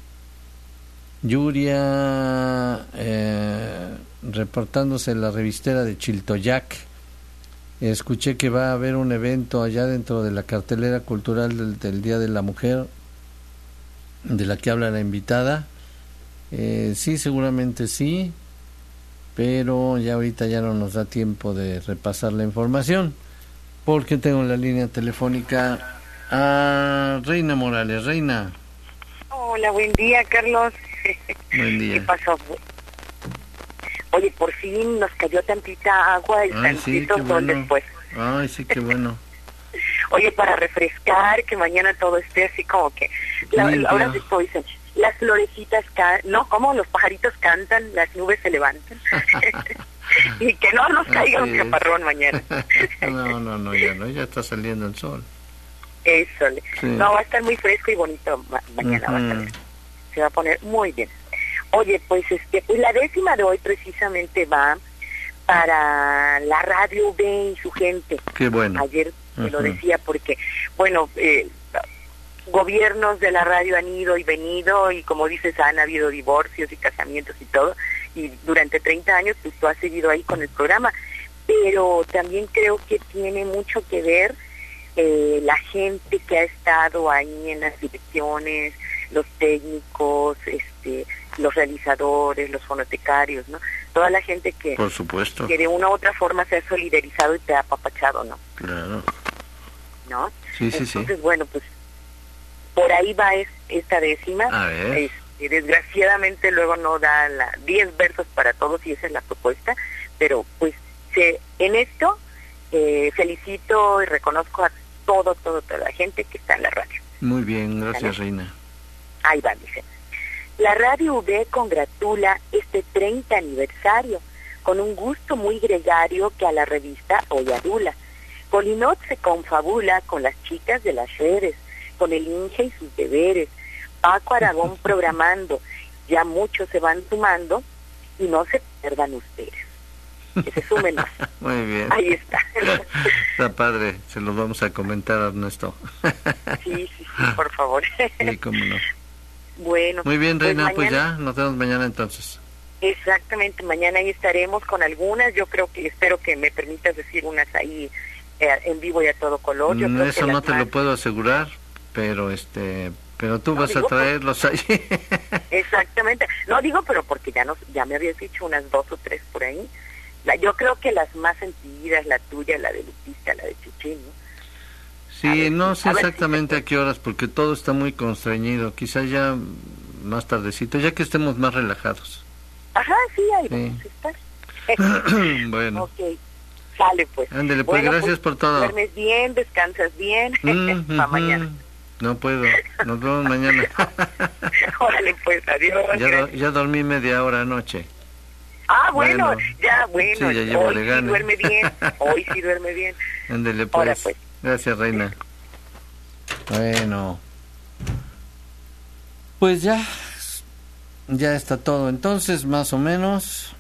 Yuria, eh, reportándose en la revistera de Chiltoyac. Escuché que va a haber un evento allá dentro de la cartelera cultural del, del Día de la Mujer, de la que habla la invitada. Eh, sí, seguramente sí, pero ya ahorita ya no nos da tiempo de repasar la información, porque tengo en la línea telefónica a Reina Morales. Reina. Hola, buen día, Carlos. Buen día. ¿Qué pasó? Oye, por fin nos cayó tantita agua y Ay, tantito sí, sol bueno. después. Ay, sí, qué bueno. Oye, para refrescar, que mañana todo esté así como que... La, la, ahora después dicen, las florecitas caen, no, como los pajaritos cantan, las nubes se levantan. Y que no nos caiga un chaparrón mañana. No, no, no, ya no, ya está saliendo el sol. Eso, sí. No, va a estar muy fresco y bonito ma- mañana, uh-huh. Va a estar, se va a poner muy bien. Oye, pues este, pues la décima de hoy precisamente va para la Radio V y su gente. Qué bueno. Ayer te uh-huh. lo decía porque, bueno, eh, gobiernos de la radio han ido y venido y como dices, han habido divorcios y casamientos y todo, y durante treinta años pues tú has seguido ahí con el programa, pero también creo que tiene mucho que ver eh, la gente que ha estado ahí en las direcciones, los técnicos, este, los realizadores, los fonotecarios, ¿no? Toda la gente que, por supuesto, que de una u otra forma se ha solidarizado y te ha apapachado, ¿no? Claro. ¿No? Sí, sí, Entonces, sí. bueno, pues por ahí va es, esta décima. A ver. Este, desgraciadamente luego no da la diez versos para todos y esa es la propuesta, pero pues se, en esto eh, felicito y reconozco a todo, todo, toda la gente que está en la radio. Muy bien, gracias, ¿Sale? Reina. Ahí va, dice. La Radio V congratula este treinta aniversario con un gusto muy gregario que a la revista hoy adula. Polinot se confabula con las chicas de las redes, con el Inge y sus deberes, Paco Aragón programando, ya muchos se van sumando y no se pierdan ustedes. Que se sumen más. Muy bien. Ahí está. Está padre, se los vamos a comentar a Ernesto. Sí, sí, sí, por favor. Sí, cómo no. Bueno. Muy bien, Reina, pues, pues ya, nos vemos mañana entonces. Exactamente, mañana ahí estaremos con algunas, yo creo que, espero que me permitas decir unas ahí eh, en vivo y a todo color. Yo Mm, creo Eso que no las te más... lo puedo asegurar, pero este, pero tú No, vas digo, a traerlos ahí. Exactamente, no digo, pero porque ya nos, ya me habías dicho unas dos o tres por ahí. La, yo creo que las más sentidas, la tuya, la de Lupita, la de Chuchín, ¿no? Sí, ver, no sé a ver si exactamente a qué horas, porque todo está muy constreñido. Quizá ya más tardecito, ya que estemos más relajados. Ajá, sí, ahí Sí. vamos a estar. Bueno. Ok, sale pues. Ándele, pues, Bueno, gracias por todo. Duermes bien, descansas bien, Mm, para ujú. mañana. No puedo, nos vemos mañana. Órale pues, adiós. ya, do- ya dormí media hora anoche. Ah, bueno, Bueno. ya, bueno, Sí, ya llevo hoy de sí gana. duerme bien, hoy sí duerme bien. Ándele, Ahora, pues. pues. Gracias, Reina. Bueno. Pues ya, ya está todo entonces, más o menos.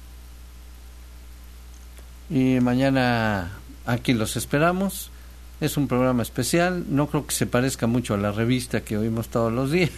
Y mañana aquí los esperamos. Es un programa especial. No creo que se parezca mucho a la revista que oímos todos los días.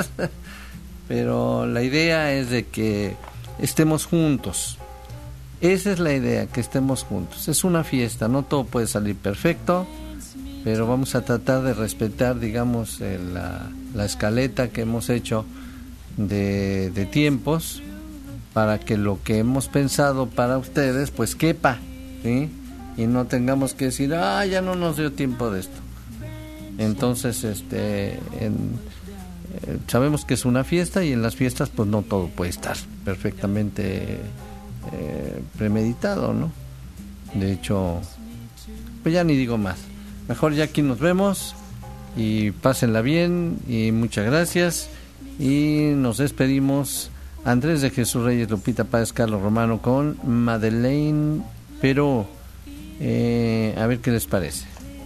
Pero la idea es de que estemos juntos. Esa es la idea, que estemos juntos. Es una fiesta, no todo puede salir perfecto, pero vamos a tratar de respetar, digamos, el, la, la escaleta que hemos hecho de, de tiempos, para que lo que hemos pensado para ustedes, pues quepa, ¿sí? Y no tengamos que decir, ah, ya no nos dio tiempo de esto. Entonces, este, en, eh, sabemos que es una fiesta y en las fiestas, pues no todo puede estar perfectamente eh, premeditado, ¿no? De hecho, pues ya ni digo más. Mejor ya aquí nos vemos y pásenla bien y muchas gracias y nos despedimos. Andrés de Jesús Reyes, Lupita Páez, Carlos Romano con Madeleine, pero eh, a ver qué les parece.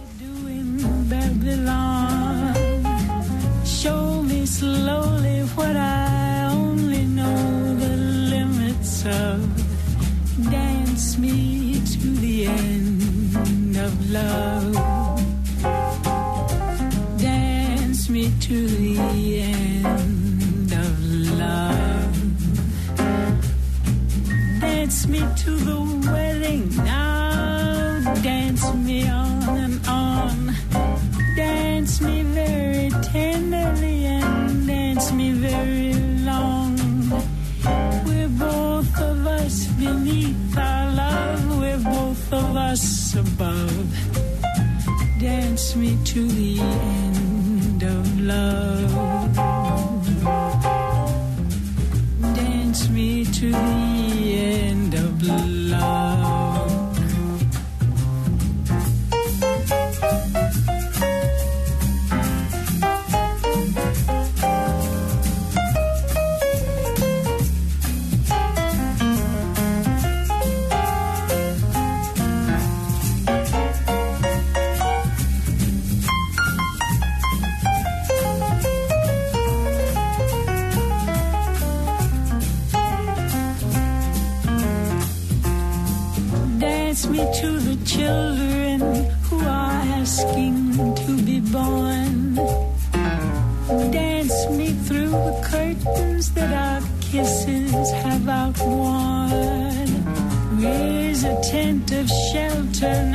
Show me slowly what I only know the limits of. Dance me to the end of love. Dance me to the end of love. Dance me to the wedding now. Dance me on and on. Dance me very tenderly and dance me very long. We're both of us beneath our love. We're both of us above. Dance me to the end of love. Dance me to the end of love. Dance me to the children who are asking to be born. Dance me through the curtains that our kisses have outworn. Raise a tent of shelter